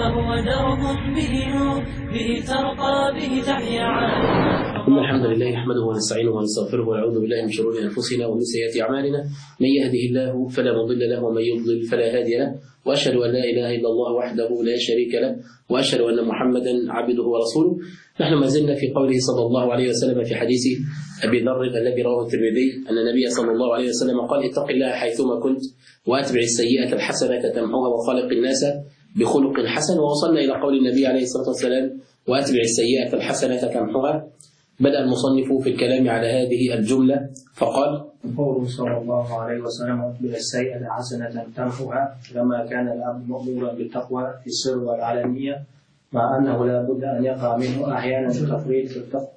فهو درب به نور، به ترقى، به تحيا عالم. إن الحمد لله نحمده ونستعينه ونستغفره ونعوذ بالله من شرور أنفسنا ومن سيئات أعمالنا، من يهده الله فلا مضل له ومن يضلل فلا هادي له، وأشهد أن لا إله إلا الله وحده لا شريك له، وأشهد أن محمدا عبده ورسوله. نحن ما زلنا في قوله صلى الله عليه وسلم في حديث أبي ذر الذي رواه الترمذي أن النبي صلى الله عليه وسلم قال: اتق الله حيثما كنت وأتبع السيئة الحسنة تمحوها وخالق الناس بخلق حسن. ووصلنا إلى قول النبي عليه الصلاة والسلام: وأتبع السيئة الحسنة تمحوها. بدأ المصنف في الكلام على هذه الجملة فقال: قوله صلى الله عليه وسلم: وأتبع السيئة الحسنة تمحوها، لما كان العبد مأمورا بالتقوى في السر والعلانية، مع أنه لا بد أن يقع منه أحيانا التفريط في التقوى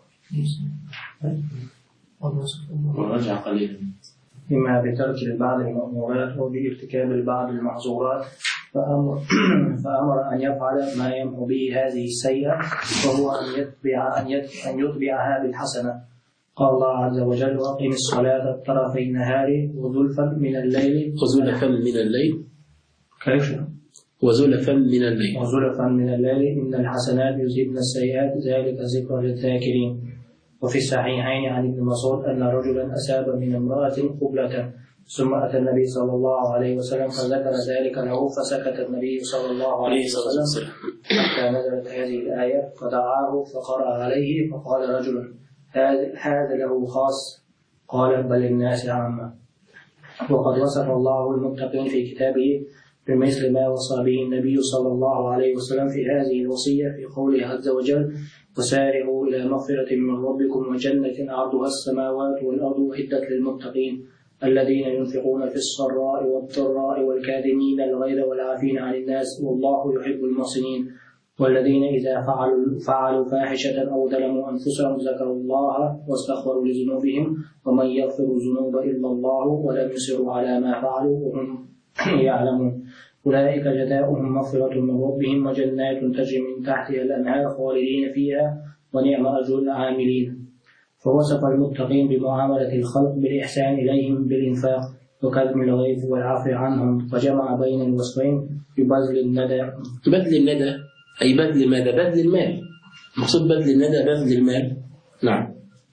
ورجع قليلا، إما بترك البعض المأمورات أو بارتكاب البعض المحظورات، فأمر أن يفعل ما يمحو به هذه السيئة، وهو أن يتبعها بالحسنة. قال الله عز وجل: وأقم الصلاة طرفي النهار وزلفا من الليل وزلفا من الليل إن الحسنات يذهبن السيئات ذلك ذكرى للذاكرين. وفي الصحيحين عن ابن مسعود أن رجلا أساب من امرأة قبلة، ثم أتى النبي صلى الله عليه وسلم فذكر ذلك له، فسكت النبي صلى الله عليه وسلم حتى نزلت هذه الآية، فدعاه فقرأ عليه، فقال رجل: هذا له خاص؟ قال: بل الناس عامة. وقد وصف الله المتقين في كتابه بمثل ما وصى به النبي صلى الله عليه وسلم في هذه الوصية في قوله عز وجل: وسارعوا إلى مغفرة من ربكم وجنة عرضها السماوات والأرض أعدت للمتقين الذين ينفقون في السراء والضراء والكاظمين الغيظ والعافين عن الناس والله يحب المحسنين والذين إذا فعلوا فاحشة أو ظلموا أنفسهم ذكروا الله واستغفروا لذنوبهم ومن يغفر الذنوب إلا الله ولم يصروا على ما فعلوا وهم يعلمون أولئك جزاؤهم مغفرة من ربهم وجنات تجري من تحتها الأنهار خالدين فيها ونعم أجر العاملين. فوصف المتقين بمعاملة الخلق بالإحسان إليهم بالإنفاق وكظم الغيظ والعفو عنهم، وجمع بين الوصفين ببذل الندى. بذل الندى أي بذل ماذا؟ بذل المال. مقصود بذل الندى بذل المال. نعم.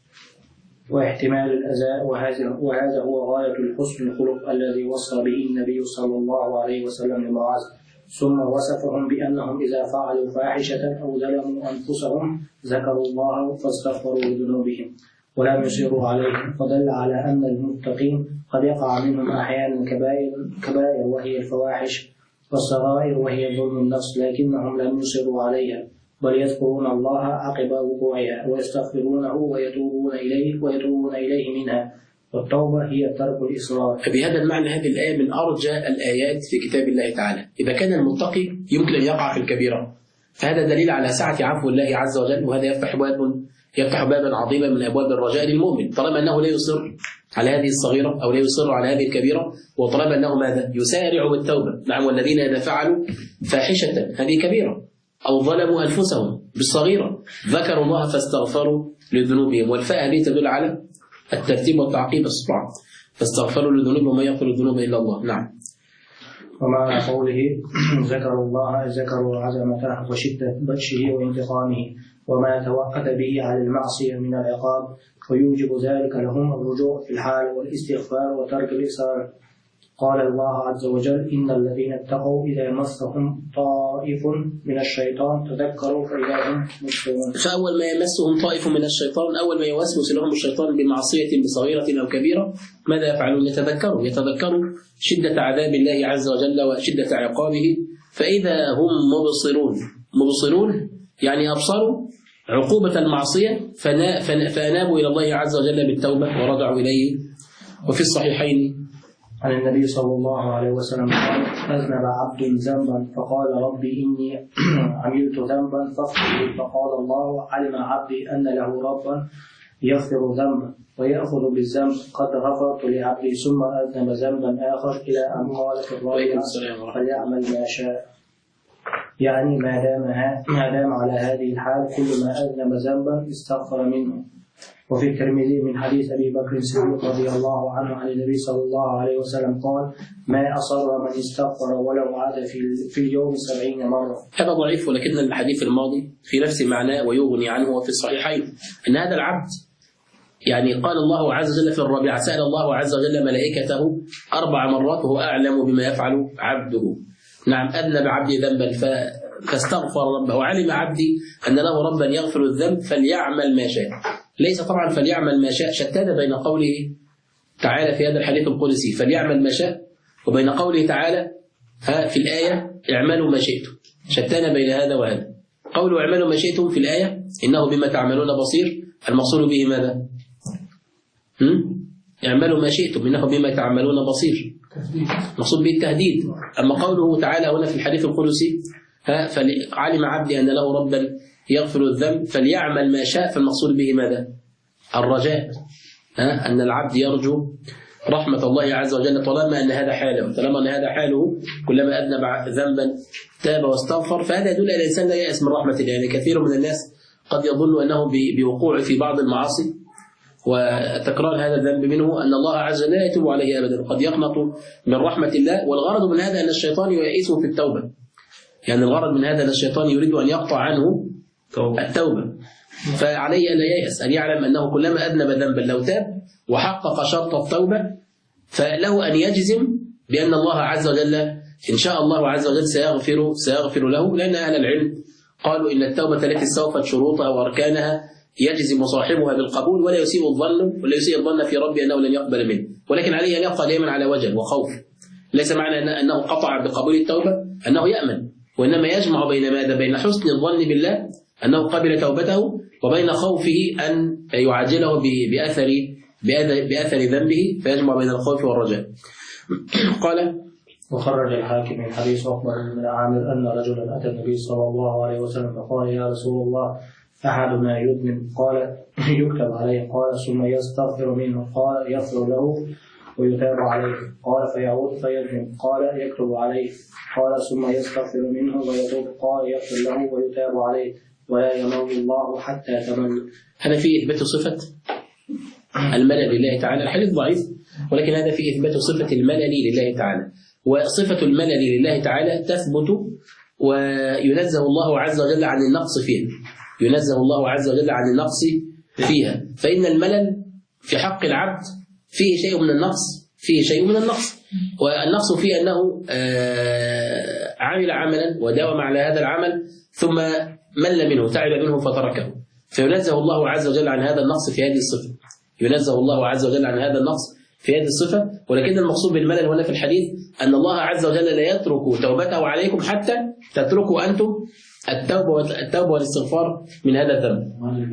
واحتمال الأذى، وهذا هو غاية الحسن الخلق الذي وصى به النبي صلى الله عليه وسلم لمعاذ. ثم وصفهم بأنهم إذا فعلوا فاحشة أو ظلموا أنفسهم ذكروا الله فاستغفروا لذنوبهم ولم يصروا عليهم، فدل على أن المتقين قد يقع منهم أحيانا كبائر وهي الفواحش، والصغائر وهي ظلم النفس، لكنهم لم يصروا عليها، بل يذكرون الله عقب وقوعها ويستغفرونه ويتوبون إليه منها، والتوبة هي ترك الإصرار. فبهذا المعنى هذه الآية من أرجى الآيات في كتاب الله تعالى. إذا كان المتقي يمكن أن يقع في الكبيرة، فهذا دليل على سعة عفو الله عز وجل، وهذا يفتح بابا عظيما من أبواب الرجاء للمؤمن، طالما أنه لا يصر على هذه الصغيرة أو لا يصر على هذه الكبيرة، وطالما أنه ماذا؟ يسارع بالتوبة. نعم. والذين إذا فعلوا فاحشة، هذه كبيرة، أو ظلموا أنفسهم بالصغيرة ذكروا الله فاستغفروا لذنوبهم، والفاء هذه تدل على الترتيب والتعقيب الصراع، فاستغفروا لذنوبهم وما يغفر الذنوب إلا الله. نعم. ومعنى قوله ذكروا الله ذكروا عظمته وشدة بطشه وانتقامه وما توقف به على المعصية من العقاب، ويوجب ذلك لهم الرجوع في الحال والاستغفار وترك الإصرار. قال الله عز وجل: إن الذين اتقوا إذا مسهم طائف من الشيطان تذكروا فإذا هم مبصرون. فأول ما يمسهم طائف من الشيطان، أول ما يوسوس لهم الشيطان بمعصية بصغيرة أو كبيرة، ماذا يفعلون؟ يتذكروا شدة عذاب الله عز وجل وشدة عقابه، فإذا هم مبصرون يعني أبصروا عقوبة المعصية فأنابوا إلى الله عز وجل بالتوبة ورجعوا إليه. وفي الصحيحين عن النبي صلى الله عليه وسلم قال: أذنب عبد ذنبا فقال: ربي إني عملت ذنبا فاغفر لي، فقال الله: علم عبدي أن له ربا يغفر ذنبا ويأخذ بالذنب، قد غفرت لعبدي. ثم أذنب ذنبا آخر إلى أن قال في الرابعة: فليعمل ما شاء. يعني ما دام على هذه الحال كل ما أذنب ذنبا استغفر منه. وفي الترمذي من حديث أبي بكر الصديق رضي الله عنه عن النبي صلى الله عليه وسلم قال: ما أصر من استغفر ولو عاد في اليوم 70 مرة. هذا ضعيف، ولكن الحديث الماضي في نفس معناه ويغني عنه. وفي الصحيحين أن هذا العبد يعني قال الله عز وجل في الرابعة: سأل الله عز وجل ملائكته 4 مرات وهو أعلم بما يفعل عبده. نعم، أذنب عبدي ذنبا فاستغفر ربه، وعلم عبدي أن له ربا يغفر الذنب فليعمل ما شاء. ليس طبعا فليعمل ما شاء، شتان بين قوله تعالى في هذا الحديث القدسي فليعمل ما شاء، وبين قوله تعالى في الآية اعملوا ما شئتم. شتان بين هذا وهذا. قوله اعملوا ما شئتم في الآية إنه بما تعملون بصير، المقصود به ماذا؟ اعملوا ما شئتم إنه بما تعملون بصير، مقصود به التهديد. أما قوله تعالى هنا في الحديث القدسي فعلم عبدي أن له ربا يغفر الذنب فليعمل ما شاء، فالمقصود به ماذا؟ الرجاء، أن العبد يرجو رحمة الله عز وجل طالما أن هذا حاله، طالما أن هذا حاله كلما أذنب ذنبا تاب واستغفر، فهذا يدل على الإنسان لا يأس من رحمة الله. يعني كثير من الناس قد يظن أنه بوقوع في بعض المعاصي وتكرار هذا الذنب منه أن الله عز وجل لا يتوب عليه أبدا، وقد يقنط من رحمة الله. والغرض من هذا أن الشيطان ييئسه في التوبة، يعني الغرض من هذا أن الشيطان يريد أن يقطع عنه التوبة، فعليه أن لا ييأس، أن يعلم أنه كلما أذنب ذنبا لو تاب وحقق شرط التوبة فله أن يجزم بأن الله عز وجل إن شاء الله عز وجل سيغفر له، لأن أهل العلم قالوا إن التوبة التي استوفت شروطها وأركانها يجزم صاحبها بالقبول ولا يسيء الظن في ربي أنه لن يقبل منه، ولكن عليه أن يبقى دائما على وجل وخوف. ليس معنى أنه قطع بقبول التوبة أنه يأمن، وإنما يجمع بين ماذا؟ بين حسن الظن بالله أنه قبل توبته وبين خوفه أن يعجله بأثر ذنبه، فيجمع بين الخوف والرجاء. قال: وخرج الحاكم من حديث عقبة بن عامر أن رجلا أتى النبي صلى الله عليه وسلم فقال: يا رسول الله أحدنا يذنب، قال: يكتب عليه، قال: ثم يستغفر منه، قال: يغفر له ويتاب عليه، قال: فيعود فيذنب، قال: يكتب عليه، قال: ثم يستغفر منه ويتوب، قال: يغفر له ويتاب عليه، ولا يمل الله حتى تمل. هذا فيه إثبات صفة الملل لله تعالى. الحديث ضعيف، ولكن هذا فيه إثبات صفة الملل لله تعالى، وصفة الملل لله تعالى تثبت وينزه الله عز وجل عن النقص فيها، ينزه الله عز وجل عن النقص فيها. فإن الملل في حق العبد فيه شيء من النقص، والنقص فيه أنه عمل عملا وداوم على هذا العمل ثم مل منه، تعب منه فتركه، فينزه الله عز وجل عن هذا النقص في هذه الصفة، ينزه الله عز وجل عن هذا النقص في هذه الصفة. ولكن المقصود بالملل هنا في الحديث أن الله عز وجل لا يترك توبته عليكم حتى تتركوا أنتم التوبة والاستغفار من هذا الذنب.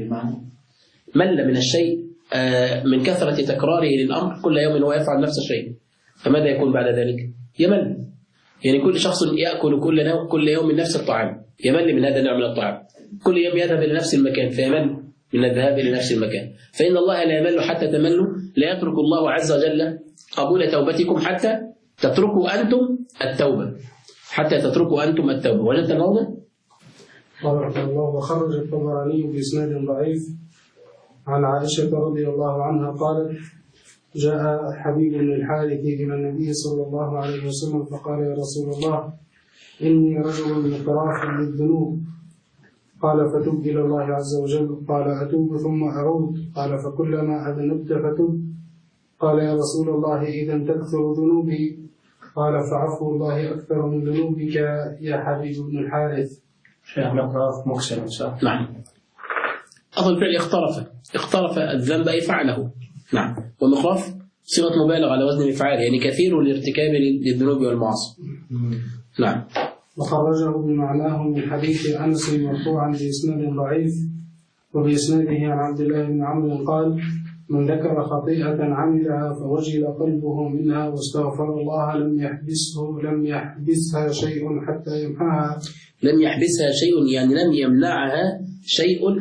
مل من الشيء من كثرة تكراره للأمر، كل يوم هو يفعل نفس الشيء، فماذا يكون بعد ذلك؟ يمل. يعني كل شخص يأكل كل يوم من نفس الطعام يمل من هذا النوع من الطعام، كل يوم يذهب إلى نفس المكان فيمل من الذهاب إلى نفس المكان. فإن الله لا يمل حتى تملوا، لا يترك الله عز وجل قبول توبتكم حتى تتركوا أنتم التوبة. وجدت الموضع؟ بارك الله. وخرج الطبراني بإسناد ضعيف عن عائشة رضي الله عنها قالت: جاء حبيب بن الحارث إلى النبي صلى الله عليه وسلم فقال: يا رسول الله إني رجل مقراف للذنوب. قال: فتب إلى الله عز وجل. قال: أتوب ثم أعود. قال: فكلما أذنبت فتب. قال: يا رسول الله إذا تكثر ذنوبي. قال: فعفو الله أكثر من ذنوبك يا حبيب بن الحارث. شيخ مقراف مكسر صح؟ نعم. أصل الفعل اقترف الذنب أي فعله. نعم. والمقراف صيغة مبالغة على وزن مفعال، يعني كثير الارتكاب للذنوب والمعاصي. نعم. وخرجه بمعناه من حديث أنس مرفوعا بإسناد ضعيف، وبإسناده عن عبد الله بن عمرو قال: من ذكر خطيئة عملها فوجل قلبه منها واستغفر الله لم يحبسها شيء حتى يمحاها. لم يحبسها شيء يعني لم يمنعها شيء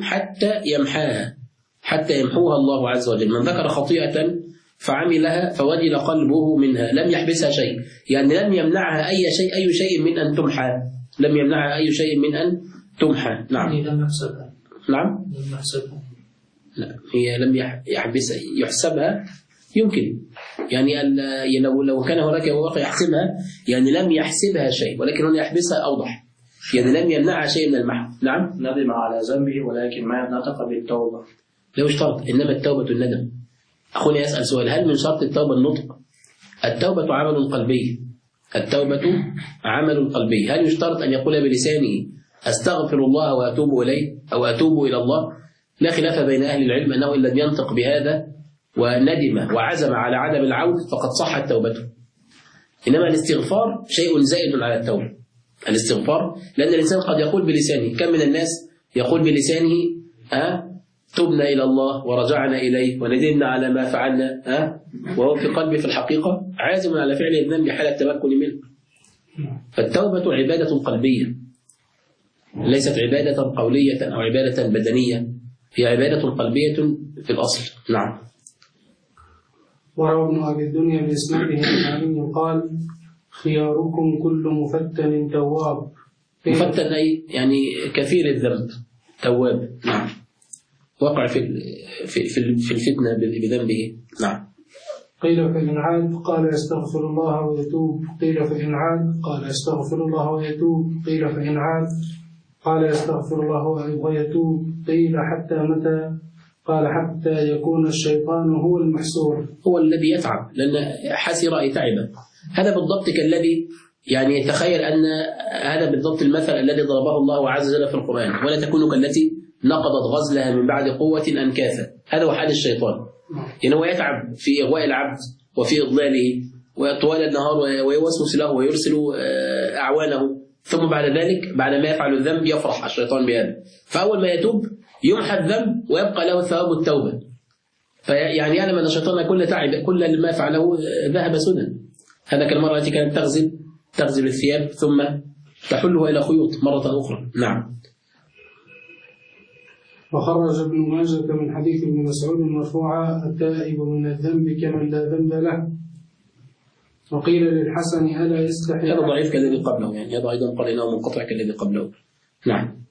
حتى يمحوها الله عز وجل. من ذكر خطيئة فعملها فوجل قلبه منها، لم يحبسها شيء يعني لم يمنعها أي شيء من أن تمحى، لم يمنعها أي شيء من أن تمحى. نعم. لم يحسبها. نعم. لم يحسبها. لا، هي لم يحبسها، يحسبها يمكن، يعني لو كان هناك واقع يحسبها، يعني لم يحسبها شيء، ولكن هنا يحبسها أوضح، يعني لم يمنعها شيء من المحو. نعم، ندم على ذنبه ولكن ما نطق بالتوبة. لو اشترط، إنما التوبة الندم. أخونا يسأل سؤال: هل من شرط التوبة النطق؟ التوبة عمل قلبي، التوبة عمل قلبي. هل يشترط أن يقول بلسانه أستغفر الله وأتوب إليه أو أتوب إلى الله؟ لا خلاف بين أهل العلم أنه إن لم ينطق بهذا وندم وعزم على عدم العود فقد صحت توبته. إنما الاستغفار شيء زائد على التوبة، الاستغفار، لأن الإنسان قد يقول بلسانه، كم من الناس يقول بلسانه تبنا إلى الله ورجعنا إليه وندمنا على ما فعلنا، وهو في قلبه في الحقيقة عازم على فعل الذنب حال التمكن منه. فالتوبة عبادة قلبية، ليست عبادة قولية أو عبادة بدنية، هي عبادة قلبية في الأصل. نعم. وروى ابن أبي الدنيا بإسناده عن علي قال: خياركم كل مفتن تواب. مفتن أي يعني كثير الذنب، تواب. نعم، وقع في الفتنة بذنبه. نعم. قيل فإن عاد قال يستغفر الله ويتوب، قيل فإن عاد قال يستغفر الله ويتوب، قيل فإن عاد قال يستغفر الله ويتوب، قيل حتى متى؟ قال حتى يكون الشيطان هو المحسور، هو الذي يتعب، لأن حسر أي تعب. هذا بالضبط كالذي يعني تخيل أن هذا بالضبط المثل الذي ضربه الله عز وجل في القرآن: ولا تكونوا كالتي نقضت غزلها من بعد قوة أنكاثا. هذا هو حال الشيطان، يعني هو يتعب في إغواء العبد وفي إضلاله وطوال النهار ويوسوس له ويرسل أعوانه، ثم بعد ذلك بعد ما يفعل الذنب يفرح الشيطان بهذا، فأول ما يتوب يمحى الذنب ويبقى له ثواب التوبة، فيعني يعلم أن الشيطان كل ما فعله ذهب سدى. هذا كالمرأة التي كانت تغزل الثياب ثم تحلها إلى خيوط مرة أخرى. نعم. وخرج ابن ماجه من حديث ابن مسعود مرفوعا: التائب من الذنب كمن لا ذنب له. وقيل للحسن: ألا يستحي. هذا ضعيف كالذي قبله، يعني هذا أيضا قال إنه منقطع كالذي قبله. نعم.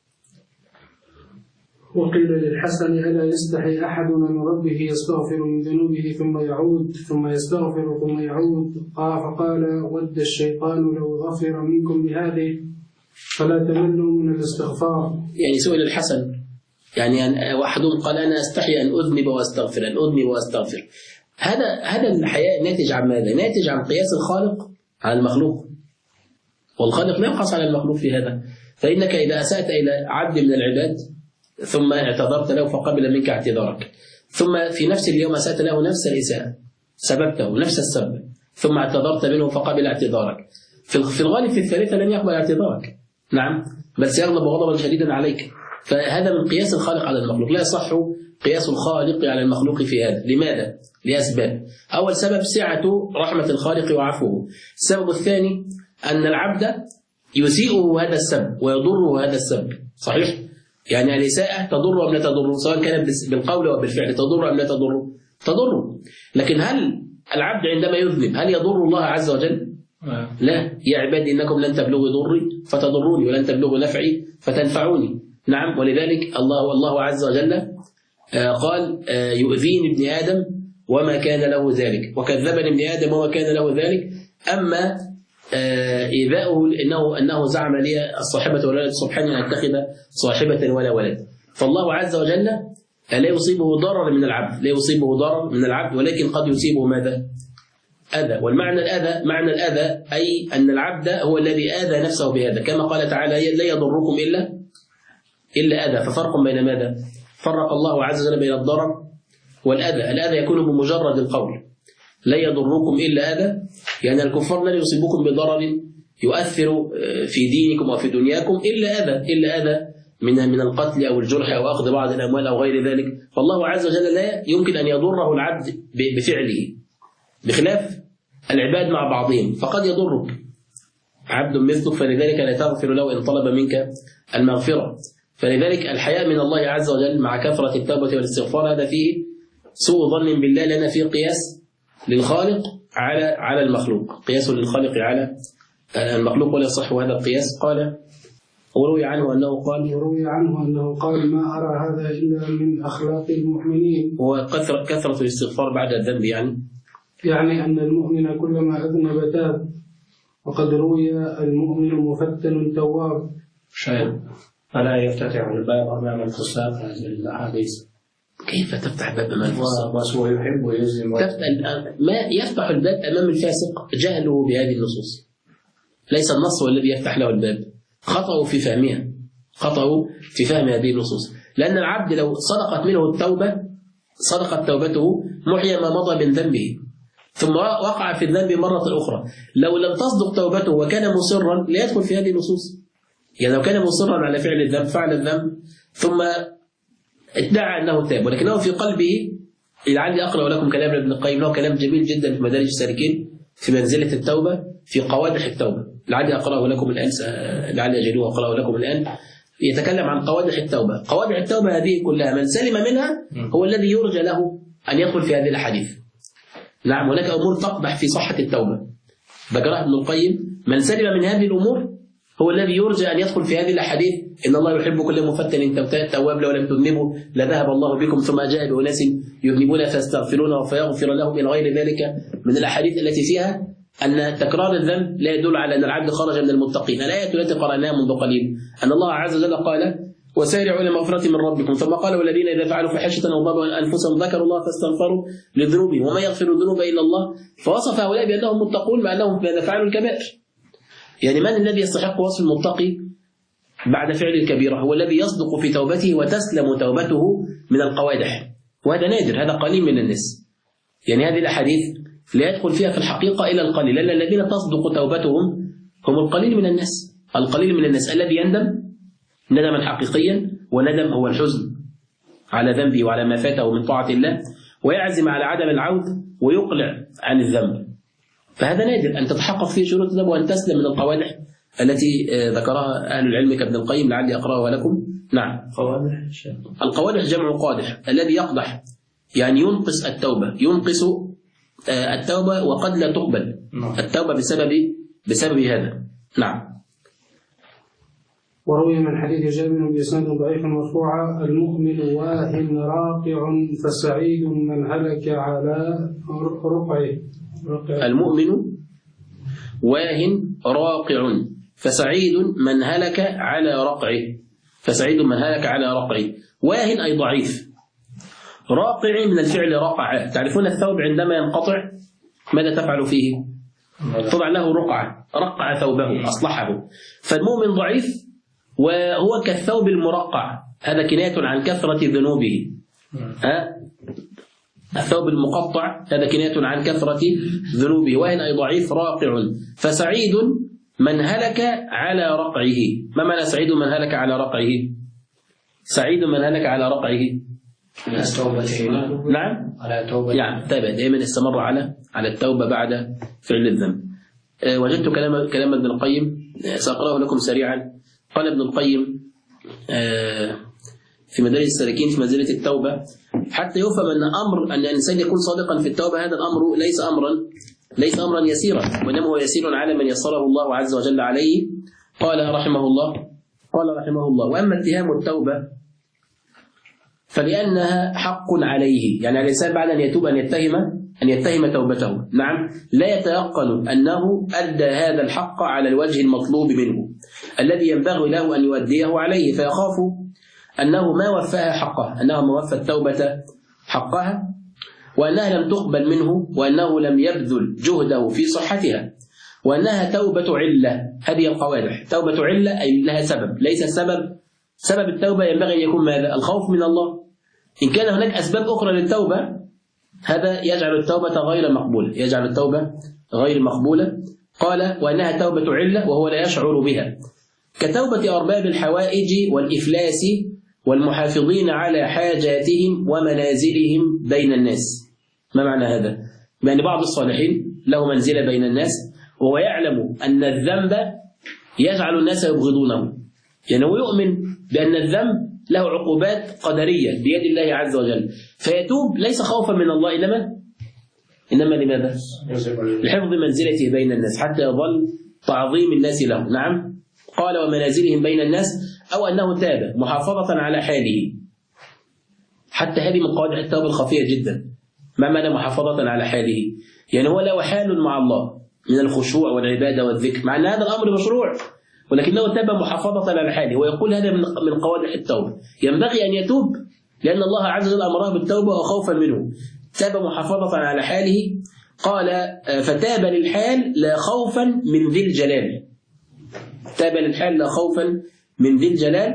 وقيل للحسن: ألا يستحي أحدنا من ربه يستغفر من ذنوبه ثم يعود، ثم يستغفر ثم يعود؟ فقال: ود الشيطان لو غفر منكم بهذه فلا تملوا من الاستغفار. يعني سئل الحسن، يعني واحدهم قال: أنا أستحي أن أذنب وأستغفر، أن أذنب وأستغفر. هذا الحياء ناتج عن ماذا؟ ناتج عن قياس الخالق على المخلوق، والخالق لا يقاس على المخلوق في هذا. فإنك إذا أسأت إلى عبد من العباد ثم اعتذرت له فقبل منك اعتذارك، ثم في نفس اليوم أسأت له نفس الإساءة، سببته نفس السبب، ثم اعتذرت منه فقبل اعتذارك، في الغالب في الثالثة لن يقبل اعتذارك. نعم، بل سيغضب غضبا شديدا عليك. فهذا من قياس الخالق على المخلوق، لا يصح قياس الخالق على المخلوق في هذا. لماذا؟ لأسباب. أول سبب سعة رحمة الخالق وعفوه. السبب الثاني أن العبد يسيئه هذا السبب ويضره هذا السبب. صحيح؟ يعني الإساءة تضر أم لا تضر، سواء كانت بالقول أو بالفعل، تضر أم لا تضر؟ تضر. لكن هل العبد عندما يذنب هل يضر الله عز وجل؟ لا. يا عبادي إنكم لن تبلغوا ضري فتضروني ولن تبلغوا نفعي فتنفعوني. نعم. ولذلك الله عز وجل قال: يؤذيني ابن آدم وما كان له ذلك، وكذبني ابن آدم وما كان له ذلك. أما إيذاؤه أنه زعم لي الصاحبة والولد سبحانه أن أتخذ صاحبة ولا ولد. فالله عز وجل لا يصيبه ضرر من العبد، لا يصيبه ضرر من العبد، ولكن قد يصيبه ماذا؟ أذى. والمعنى الأذى، معنى الأذى أي أن العبد هو الذي آذى نفسه بهذا، كما قال تعالى: لا يضركم إلا أذى. ففرق بين ماذا؟ فرق الله عز وجل بين الضرر والأذى. الأذى يكون بمجرد القول، لا يضركم إلا أذى، يعني الكفار لا يصيبكم بضرر يؤثر في دينكم وفي دنياكم إلا أذى من القتل أو الجرح أو أخذ بعض الأموال أو غير ذلك. فالله عز وجل لا يمكن أن يضره العبد بفعله، بخلاف العباد مع بعضهم، فقد يضرك عبد مثلك، فلذلك لا تغفر له إن طلب منك المغفرة. فلذلك الحياء من الله عز وجل مع كثرة التوبة والاستغفار هذا فيه سوء ظن بالله، لأن فيه قياس للخالق على المخلوق، قياس للخالق على المخلوق ولا يصح هذا القياس. قال: وروي عنه أنه قال ما أرى هذا إلا من أخلاق المؤمنين. وكثرة الاستغفار بعد الذنب يعني أن المؤمن كلما أذنب تاب، وقد روي المؤمن مفتن تواب. فلا يفتتح الباب أمام الفساق هذه الأحاديث. كيف تفتح باب أمام الفساق؟ بس هو يحب ويلزم. ما يفتح الباب أمام الفاسق جهله بهذه النصوص، ليس النص هو الذي يفتح له الباب، خطأه في فهم هذه النصوص. لأن العبد لو صدقت منه التوبة، صدقت توبته، محي ما مضى من ذنبه، ثم وقع في الذنب مرة أخرى. لو لم تصدق توبته وكان مصرا لا يدخل في هذه النصوص. يعني لو كان مصرا على فعل الذنب، فعل الذنب ثم ادعى أنه تاب، ولكنه في قلبه، لعلي أقرأ لكم كلام ابن القيم، له كلام جميل جدا في مدارج السالكين في منزلة التوبة، في قوادح التوبة. لعلي أقرأه لكم الآن، لعلي أجلوه أقرأه لكم الآن. يتكلم عن قوادح التوبة. قوادح التوبة هذه كلها من سلم منها هو الذي يرجى له أن يدخل في هذه الأحاديث. نعم، هناك أمور تقبح في صحة التوبة ذكرها ابن القيم. من سلم من هذه الأمور هو الذي يرجى أن يدخل في هذه الأحاديث. إن الله يحب كل مفتن تواب، لو لم تذنبوا لذهب الله بكم، ثم جاء بأناس يذنبون فيستغفرونه فيغفر لهم، إلى غير ذلك من الأحاديث التي فيها أن تكرار الذنب لا يدل على أن العبد خرج من المتقين. الآية التي قرأناها منذ قليل أن الله عز وجل قال: وسارعوا إلى مغفرة من ربكم، ثم قال: والذين إذا فعلوا فاحشة أو ظلموا أنفسهم ذكروا الله فاستغفروا لذنوبهم وما يغفر الذنوب إلا الله. فوصف هؤلاء بأنهم متقون مع أنهم إذا فعلوا الكبائر. يعني من الذي يستحق وصف المتقي بعد فعل الكبيرة؟ هو الذي يصدق في توبته وتسلم توبته من القوادح، وهذا نادر، هذا قليل من الناس. يعني هذه الأحاديث لا يدخل فيها في الحقيقة إلا القليل، لأن الذين تصدق توبتهم هم القليل من الناس. القليل من الناس الذي يندم ندما حقيقيا، وندم هو الحزن على ذنبه وعلى ما فاته من طاعة الله، ويعزم على عدم العود ويقلع عن الذنب. فهذا نادر أن تتحقق فيه شروط الذنب وأن تسلم من القوادح التي ذكرها أهل العلم كابن القيم، لعلي أقرأها لكم. نعم، القوادح جمع قادح، الذي يقدح يعني ينقص التوبة، ينقص التوبة وقد لا تقبل التوبة بسبب هذا. نعم. وروي من حديث جابر بإسناد ضعيف مرفوعا: المؤمن واهن راقع فسعيد من هلك على رقعه. المؤمن واهن راقع فسعيد من هلك على رقعه. فسعيد من هلك على رقعه. واهن أي ضعيف. راقع من الفعل رقع. تعرفون الثوب عندما ينقطع ماذا تفعل فيه؟ تضع له رقعة، رقع ثوبه، أصلحه. فالمؤمن ضعيف وهو كالثوب المرقع، هذا كناية عن كثرة ذنوبه. الثوب المقطع هذا كناية عن كثرة ذنوبه. وإن أي ضعيف راقع. فسعيد من هلك على رقعه. ما معنى سعيد من هلك على رقعه؟ سعيد من هلك على رقعه على توبته. نعم، على توبته، يعني تابع دائما استمر على التوبة بعد فعل الذنب. وجدت كلام ابن القيم سأقرأه لكم سريعا. قال ابن القيم في مدارج السالكين في منزلة التوبة: حتى يفهم أن أمر أن الإنسان يكون صادقا في التوبة هذا الأمر ليس أمرا يسيرا، وإنما هو يسير على من يسره الله عز وجل عليه. قال رحمه الله: وأما اتهام التوبة فلأنها حق عليه، يعني الإنسان بعد أن يتوب أن يتهم توبته. نعم، لا يتيقن أنه أدى هذا الحق على الوجه المطلوب منه الذي ينبغي له أن يؤديه عليه، فيخاف أنه ما وفاها حقها، أنه ما وفى التوبة حقها، وأنها لم تقبل منه، وأنه لم يبذل جهده في صحتها، وأنها توبة علة. هذه القوادح توبة علة أي لها سبب، ليس سبب التوبة ينبغي أن يكون ماذا؟ الخوف من الله. إن كان هناك أسباب أخرى للتوبة هذا يجعل التوبة غير مقبولة. قال: وأنها توبة علة وهو لا يشعر بها، كتوبة أرباب الحوائج والإفلاس والمحافظين على حاجاتهم ومنازلهم بين الناس. ما معنى هذا؟ يعني بعض الصالحين له منزلة بين الناس وهو يعلم أن الذنب يجعل الناس يبغضونه، يعني هو يؤمن بأن الذنب له عقوبات قدرية بيد الله عز وجل، فيتوب ليس خوفا من الله إنما لماذا؟ لحفظ منزلته بين الناس حتى يظل تعظيم الناس له. نعم، قال ومنازلهم بين الناس، أو أنه تاب محافظة على حاله. حتى هذه من قواعد التوبة الخفية جدا. ما معنى محافظة على حاله؟ يعني هو له حال مع الله من الخشوع والعبادة والذكر، مع أن هذا الأمر مشروع، ولكنه تاب محافظة على حاله. ويقول هذا من قواعد التوبة، ينبغي أن يتوب لأن الله عز وجل أمره بالتوبة وخوفا منه. تاب محافظة على حاله. قال فتاب للحال لا خوفا من ذي الجلال. تاب للحال لا خوفا من ذي الجلال.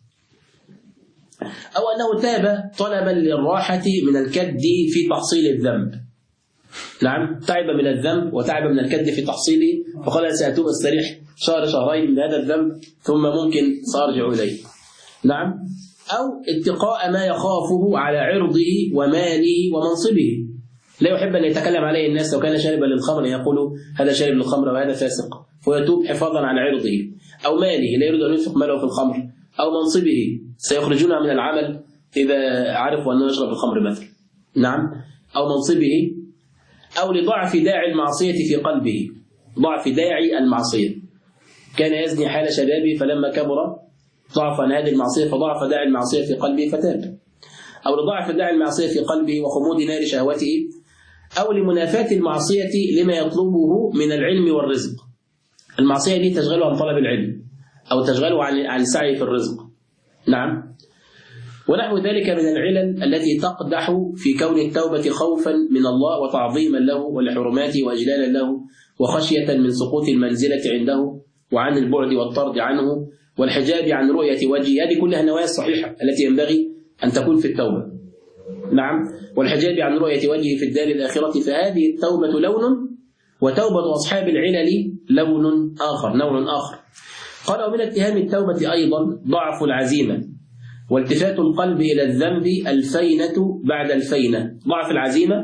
أو أنه تاب طلبا للراحة من الكد في تحصيل الذنب. نعم، تعب من الذنب وتعب من الكد في تحصيله، فقال سأتوب استريح شهر شهرين من هذا الذنب ثم ممكن سأرجع إليه. نعم. أو اتقاء ما يخافه على عرضه وماله ومنصبه، لا يحب أن يتكلم عليه الناس. لو كان شاربا للخمر يقول هذا شارب للخمر وهذا فاسق، فيتوب حفاظا على عرضه. أو ماله، لا يريد أن ينفق ماله في الخمر. أو منصبه، سيخرجونه من العمل إذا عرفوا أنه يشرب الخمر مثلا. نعم. أو منصبه. أو لضعف داعي المعصية في قلبه، ضعف داعي المعصية، كان يزني حال شبابه فلما كبر ضعف عن هذه المعصية فضعف داعي المعصية في قلبه فتاب. أو لضعف داعي المعصية في قلبه وخمود نار شهوته. أو لمنافاة المعصية لما يطلبه من العلم والرزق. المعصية دي تشغله عن طلب العلم أو تشغله عن السعي في الرزق. نعم. ونحو ذلك من العلل التي تقدح في كون التوبة خوفا من الله وتعظيما له ولحرماته وإجلالا له وخشية من سقوط المنزلة عنده وعن البعد والطرد عنه والحجاب عن رؤية وجهه. هذه كلها النوايا الصحيحة التي ينبغي أن تكون في التوبة. نعم. والحجاب عن رؤية وجهه في الدار الآخرة. فهذه التوبة لون، وتوبة أصحاب العلل لون آخر، نوع آخر. قال ومن اتهام التوبة أيضا ضعف العزيمة والتفات القلب إلى الذنب الفينة بعد الفينة. ضعف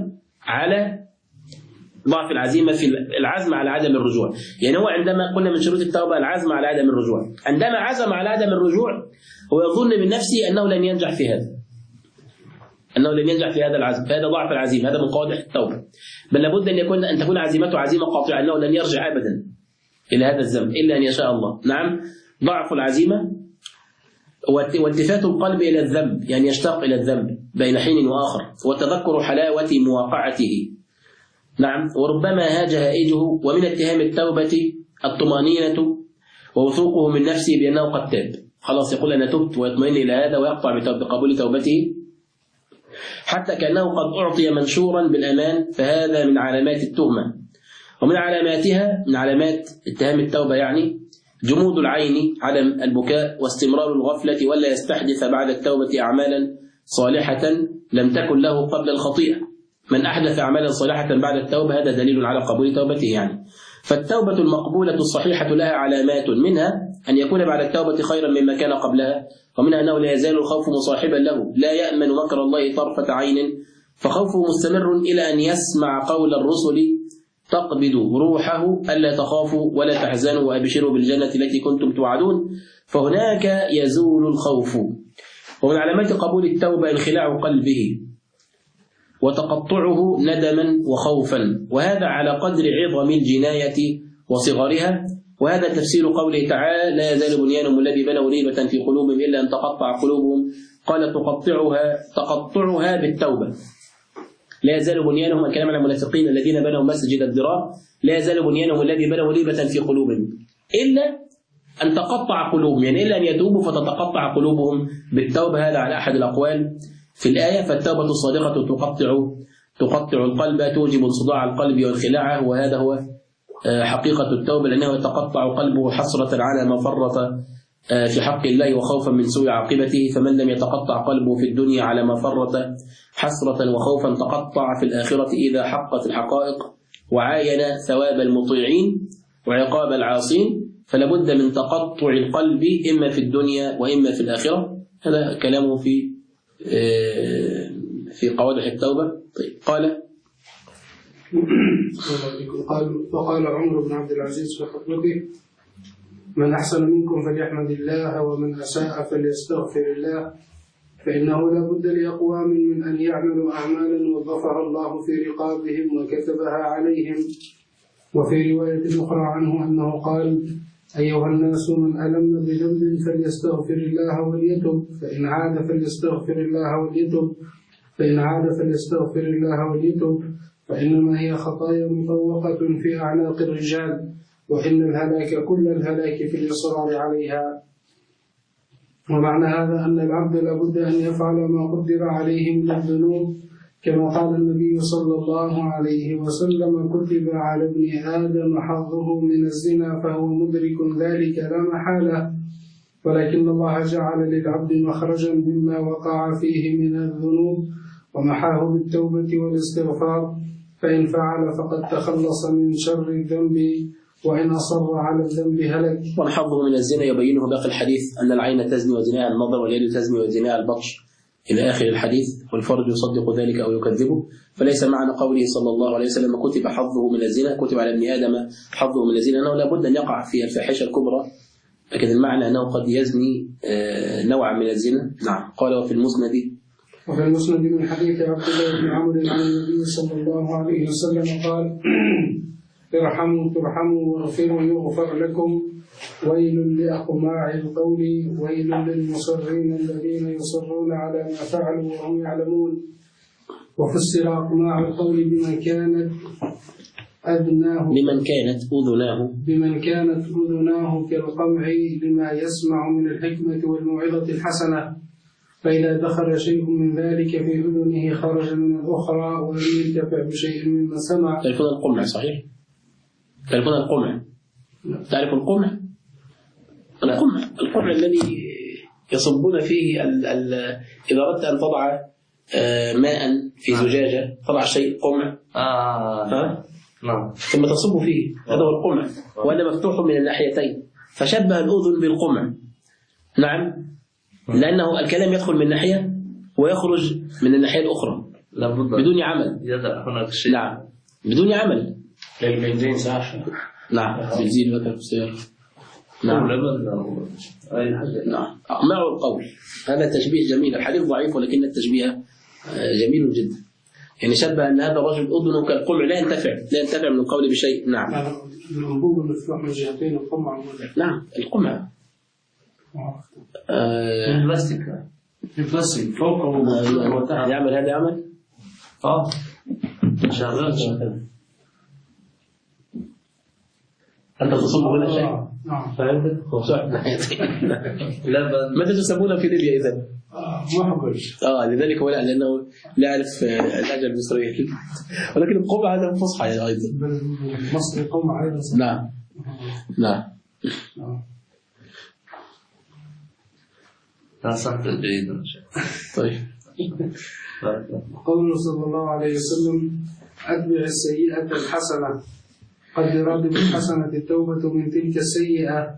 العزيمة في العزم على عدم الرجوع. يعني هو عندما قلنا من شروط التوبة العزم على عدم الرجوع، عندما عزم على عدم الرجوع هو يظن من نفسه أنه لن ينجح في هذا، العزم. فهذا ضعف العزيمة، هذا من قواعد التوبة. بل لابد أن تكون عزيمته عزيمة قاطعة أنه لن يرجع أبدا إلى هذا الذنب إلا أن يشاء الله. نعم. ضعف العزيمة والتفات القلب إلى الذنب، يعني يشتاق إلى الذنب بين حين وآخر، وتذكر حلاوة مواقعته. نعم. وربما هاج هائجه. ومن اتهام التوبة الطمأنينة ووثوقه من نفسه بأنه قد تاب، خلاص يقول أنا تبت ويطمئن إلى هذا ويقطع بقبول توبته حتى كأنه قد أعطي منشورا بالأمان. فهذا من علامات التهمة. ومن علاماتها، من علامات اتهام التوبة يعني جمود العين، عدم البكاء، واستمرار الغفلة، ولا يستحدث بعد التوبة أعمالا صالحة لم تكن له قبل الخطيئة. من أحدث أعمالا صالحة بعد التوبة هذا دليل على قبول توبته يعني. فالتوبة المقبولة الصحيحة لها علامات، منها أن يكون بعد التوبة خيرا مما كان قبلها، ومنها أنه لا يزال الخوف مصاحبا له، لا يأمن مكر الله طرفة عين، فخوفه مستمر إلى أن يسمع قول الرسل تقبض روحه ألا تخافوا ولا تحزنوا وأبشروا بالجنة التي كنتم توعدون، فهناك يزول الخوف. ومن علامات قبول التوبة انخلاع قلبه وتقطعه ندما وخوفا، وهذا على قدر عظم الجناية وصغرها. وهذا تفسير قوله تعالى لا يزال بنيانهم الذي بنوا ريبة في قلوبهم إلا أن تقطع قلوبهم. قال تقطعها بالتوبة. لا يزال بنيانهم، الكلام على المنافقين الذين بنوا مسجد الضرار، لا يزال بنيانهم الذي بنوا ريبة في قلوبهم إلا أن تقطع قلوبهم، يعني إلا أن يتوبوا فتتقطع قلوبهم بالتوبة. هذا على أحد الأقوال في الآية. فالتوبة الصادقة تقطع القلب، توجب انصداع القلب وانخلاعه، وهذا هو حقيقة التوبة، لأنه يتقطع قلبه حسرة على ما فرط في حق الله وخوفا من سوء عاقبته. فمن لم يتقطع قلبه في الدنيا على ما فرط حسرة وخوفا تقطع في الآخرة إذا حقت الحقائق وعاين ثواب المطيعين وعقاب العاصين. فلابد من تقطع القلب إما في الدنيا وإما في الآخرة. هذا كلامه في قواعد التوبة. طيب. وقال عمر بن عبد العزيز في خطبته من أحسن منكم فليحمد الله ومن أساء فليستغفر الله، فإنه لا بد لأقوام من أن يعملوا أعمالا وظفر الله في رقابهم وكتبها عليهم. وفي رواية أخرى عنه أنه قال أيها الناس من ألم بذنب فليستغفر الله وليتب، فإن عاد فليستغفر الله وليتب، فإن عاد فليستغفر الله وليتب، فإنما هي خطايا مطوقة في أعناق الرجال، وإن الهلاك كل الهلاك في الإصرار عليها. ومعنى هذا أن العبد لابد أن يفعل ما قدر عليه من الذنوب، كما قال النبي صلى الله عليه وسلم: كتب على ابن آدم حظه من الزنا فهو مدرك ذلك لا محالة، ولكن الله جعل للعبد مخرجا مما وقع فيه من الذنوب ومحاه بالتوبة والاستغفار، فإن فعل فقد تخلص من شر الذنب، وإن أصر على الذنب هلك. والحظ من الزنا يبينه باقي الحديث أن العين تزني وزناها النظر، واليد تزني وزناها البطش إلى آخر الحديث، والفرج يصدق ذلك أو يكذبه. فليس معنى قوله صلى الله عليه وسلم كتب حظه من الزنا، كتب على ابن آدم حظه من الزنا، أنه لابد أن يقع في الفاحشة الكبرى، لكن المعنى أنه قد يزني نوعا من الزنا. نعم. قال وفي المسند من حديث عبد الله بن عمرو عن النبي صلى الله عليه وسلم قال: ارحموا ترحموا واغفروا يغفر لكم، ويل لأقماع القول، ويل للمصرين الذين يصرون على ما فعلوا وهم يعلمون. وفسر أقماع القول بمن كانت أذناه كالقمع لما يسمع من الحكمة والموعظة الحسنة، فإذا دخل شيء من ذلك في أذنه خرج من الأخرى ولم ينتفع بشيء مما سمع. تعرفون القمع صحيح؟ تعرفون القمع؟ تعرف القمع؟ القمع الذي يصبون فيه إذا أردت أن تضع ماء في زجاجة، تضع شيء قمع ثم تصب فيه، هذا هو القمع، وهذا مفتوح من الناحيتين، فشبه الأذن بالقمع. نعم، لأنه الكلام يدخل من ناحية ويخرج من الناحية الأخرى بدون عمل. هناك شيء. نعم، بدون عمل. للبنزين صح. نعم، بنزين مثلا في السيارة. نعم. نعم. أقماع القول، هذا تشبيه جميل. الحديث ضعيف ولكن التشبيه جميل جدا. يعني شبه أن هذا الرجل أذنه كالقمع لا ينتفع من القول بشيء. نعم. الأنبوب المفتوح من جهتين القمع. نعم، القمع. البلاستيك فوقه وتحت. يعمل هذا عمل؟ شغال. أنت تصب هنا شيء؟ فهمت؟ ماذا تسمونه في ليبيا إذن؟ محبش. لذلك هو لأنه لا يعرف اللهجة المصرية، ولكن القمع هذا فصحى أيضا. مصري قمع أيضا. نعم. طيب. قوله صلى الله عليه وسلم: أتبع السيئة الحسنة، قد يراد بالحسنة التوبة من تلك السيئة،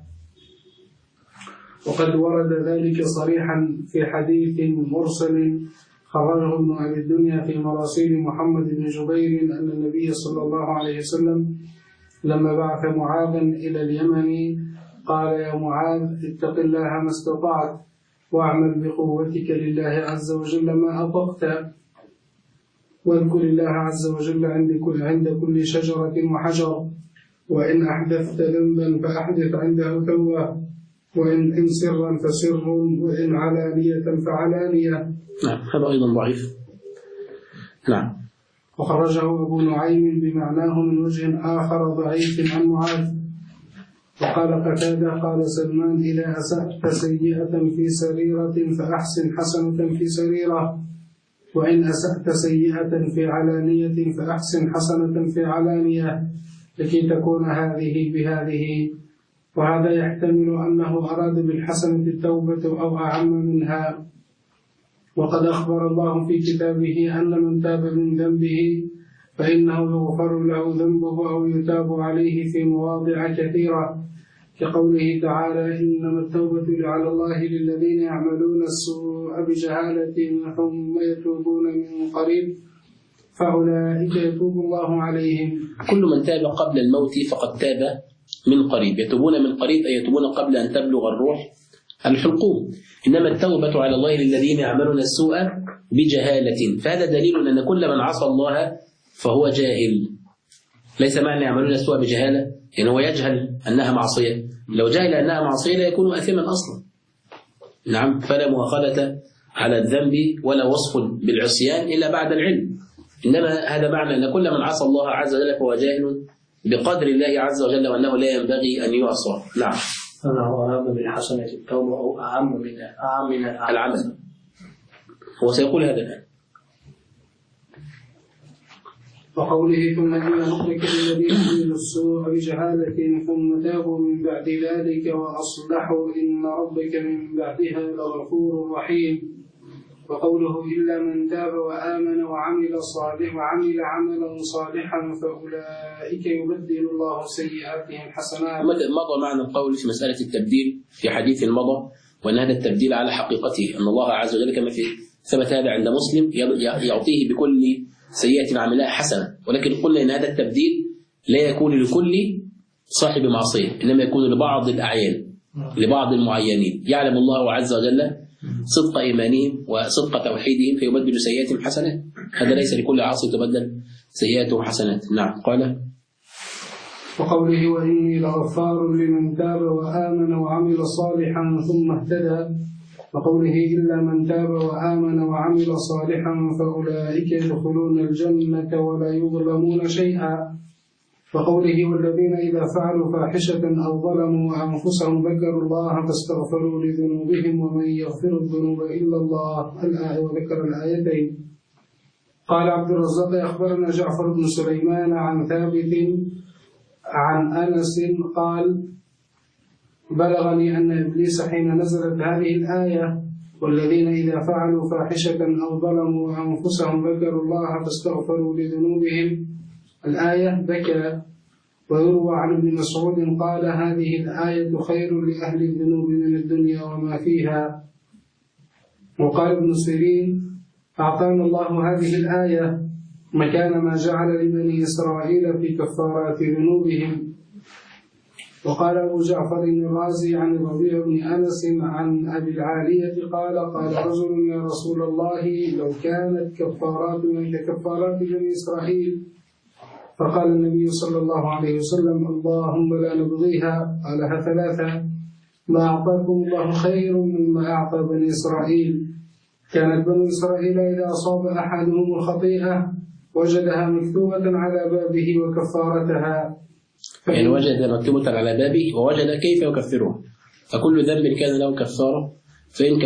وقد ورد ذلك صريحا في حديث مرسل خرجه ابن أبي الدنيا في مراسيل محمد بن جبير أن النبي صلى الله عليه وسلم لما بعث معاذا إلى اليمن قال: يا معاذ، اتق الله ما استطعت، واعمل بقوتك لله عز وجل ما أطقت، واذكر الله عز وجل عند كل شجرة وحجر، وإن أحدثت ذنبا فأحدث عنده توبة، وإن سرا فسر، وإن علانية فعلانية. نعم، هذا أيضا ضعيف. نعم. وخرجه أبو نعيم بمعناه من وجه آخر ضعيف عن معاذ. وقال قتادة قال سلمان: إذا أسأت سيئة في سريرة فأحسن حسنة في سريرة، وإن أسأت سيئة في علانية فأحسن حسنة في علانية، لكي تكون هذه بهذه. وهذا يحتمل أنه أراد بالحسنة التوبة أو أعم منها. وقد أخبر الله في كتابه أن من تاب من ذنبه فإنه يغفر له ذنبه أو يتاب عليه في مواضع كثيرة، كقوله تعالى: إنما التوبة على الله للذين يعملون السوء بجهالة ثم يتوبون من قريب فأولئك يتوب الله عليهم. كل من تاب قبل الموت فقد تاب من قريب. يتوبون من قريب أي يتوبون قبل أن تبلغ الروح الحلقوم. إنما التوبة على الله للذين يعملون السوء بجهالة، فهذا دليل أن كل من عصى الله فهو جاهل. ليس معنى يعملون السوء بجهالة يعني هو يجهل أنها معصية، لو جهل أنها معصية لا يكون آثما أصلا. نعم. فلا مؤاخذة على الذنب ولا وصف بالعصيان إلا بعد العلم. إنما هذا معنى أن كل من عصى الله عز وجل فهو جاهل بقدر الله عز وجل وأنه لا ينبغي أن يعصى. نعم. أنه أراد بالحسنة التوبة أو أعم من العمل. هو سيقول هذا الآن. وقوله ثم إن نهلك الذين عملوا السوء بجهالة ثم تابوا من بعد ذلك وأصلحوا إن ربك من بعدها لغفور رحيم. وقوله إلا من تاب وآمن وعمل عملا صالحا فأولئك يبدل الله سيئاتهم حسنات. مضى معنا القول في مسألة التبديل في حديث مضى، وأن هذا التبديل على حقيقته أن الله عز وجل كما في ثبت هذا عند مسلم يعطيه بكل سيئة عملها حسنة، ولكن قلنا إن هذا التبديل لا يكون لكل صاحب معصية، إنما يكون لبعض الأعيان لبعض المعينين يعلم الله عز وجل صدق إيمانهم وصدق توحيدهم فيبدل سيئاتهم حسنات. هذا ليس لكل عاصي تبدل سيئاته حسنات. نعم. قال وقوله وإني لغفار لمن تاب وآمن وعمل صالحا ثم اهتدى. وقوله إلا من تاب وآمن وعمل صالحا فأولئك يدخلون الجنة ولا يظلمون شيئا. وقوله والذين إذا فعلوا فاحشة أو ظلموا أنفسهم ذكروا الله فاستغفروا لذنوبهم ومن يغفر الذنوب إلا الله الآية. وذكر الآيتين. قال عبد الرزاق أخبرنا جعفر بن سليمان عن ثابت عن أنس قال بلغني أن إبليس حين نزلت هذه الآية والذين إذا فعلوا فاحشة أو ظلموا أنفسهم ذكروا الله فاستغفروا لذنوبهم الآية بكى. ويروى عن ابن مسعود قال هذه الآية خير لأهل الذنوب من الدنيا وما فيها. وقال ابن سيرين أعطانا الله هذه الآية مكان ما جعل لبني إسرائيل في كفارات ذنوبهم. وقال أبو جعفر الرازي عن الربيع بن أنس عن أبي العالية قال رجل يا رسول الله لو كانت كفاراتنا ككفارات بني إسرائيل. فقال النبي صلى الله عليه وسلم اللهم لا نبغيها. قالها ثلاثة. ما أعطاكم الله خير مما أعطى بني إسرائيل. كانت بني إسرائيل إذا أصاب أحدهم الخطيئة وجدها مكتوبة على بابه وكفارتها. يعني وجد مكتوبة على بابه ووجد كيف يكفرها، فكل ذنب كان له كفارة، فإن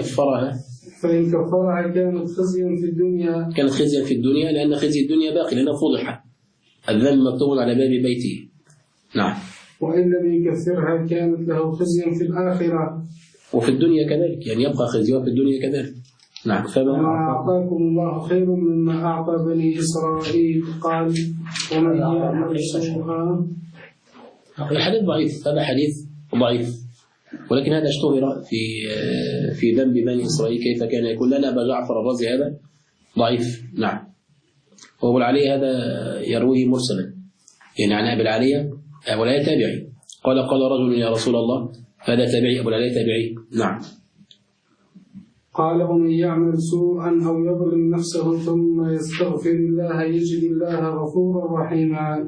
كفرها كانت خزيا في الدنيا لأن خزي الدنيا باقي لأنه فضح الذنب مكتوب على باب بيته. نعم. وإن لم يكفرها كانت له خزيا في الآخرة وفي الدنيا كذلك، يعني يبقى خزيها في الدنيا كذلك. نعم. فما أعطاكم الله خير مما أعطى بني إسرائيل. قال ومن يعمل سوءا. الحديث ضعيف، هذا حديث ضعيف، ولكن هذا اشتهر في ذنب بني إسرائيل كيف كان يكون. لنا أبا جعفر الرازي هذا ضعيف. نعم. وأبو العالية هذا يرويه مرسلا، يعني عن أبي العالية. أبو العالية تابعي. قال رجل يا رسول الله، هذا تابعي. أبو العالية تابعي. نعم. قال ومن يعمل سوءا أو يظلم نفسه ثم يستغفر الله يجد الله غفورا رحيما.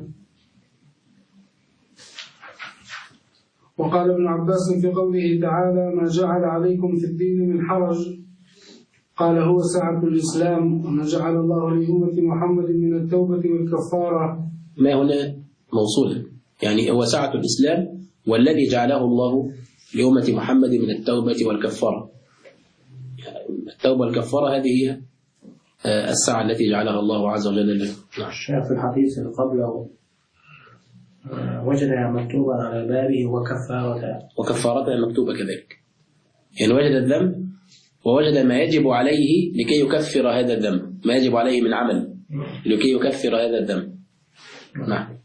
وقال ابن عباس في قوله تعالى ما جعل عليكم في الدين من حرج قال هو سعة الإسلام وما جعل الله لأمة محمد من التوبة والكفارة. ما هنا موصولا، يعني هو سعة الإسلام والذي جعله الله لأمة محمد من التوبة والكفارة. التوبة والكفارة هذه هي السعة التي جعلها الله عز وجل له. نعم. في الحديث اللي قبله وجدها مكتوبة على بابه وكفارتها مكتوبة كذلك، يعني وجد الذنب ووجد ما يجب عليه لكي يكفر هذا الذنب، ما يجب عليه من عمل لكي يكفر هذا الذنب. نعم.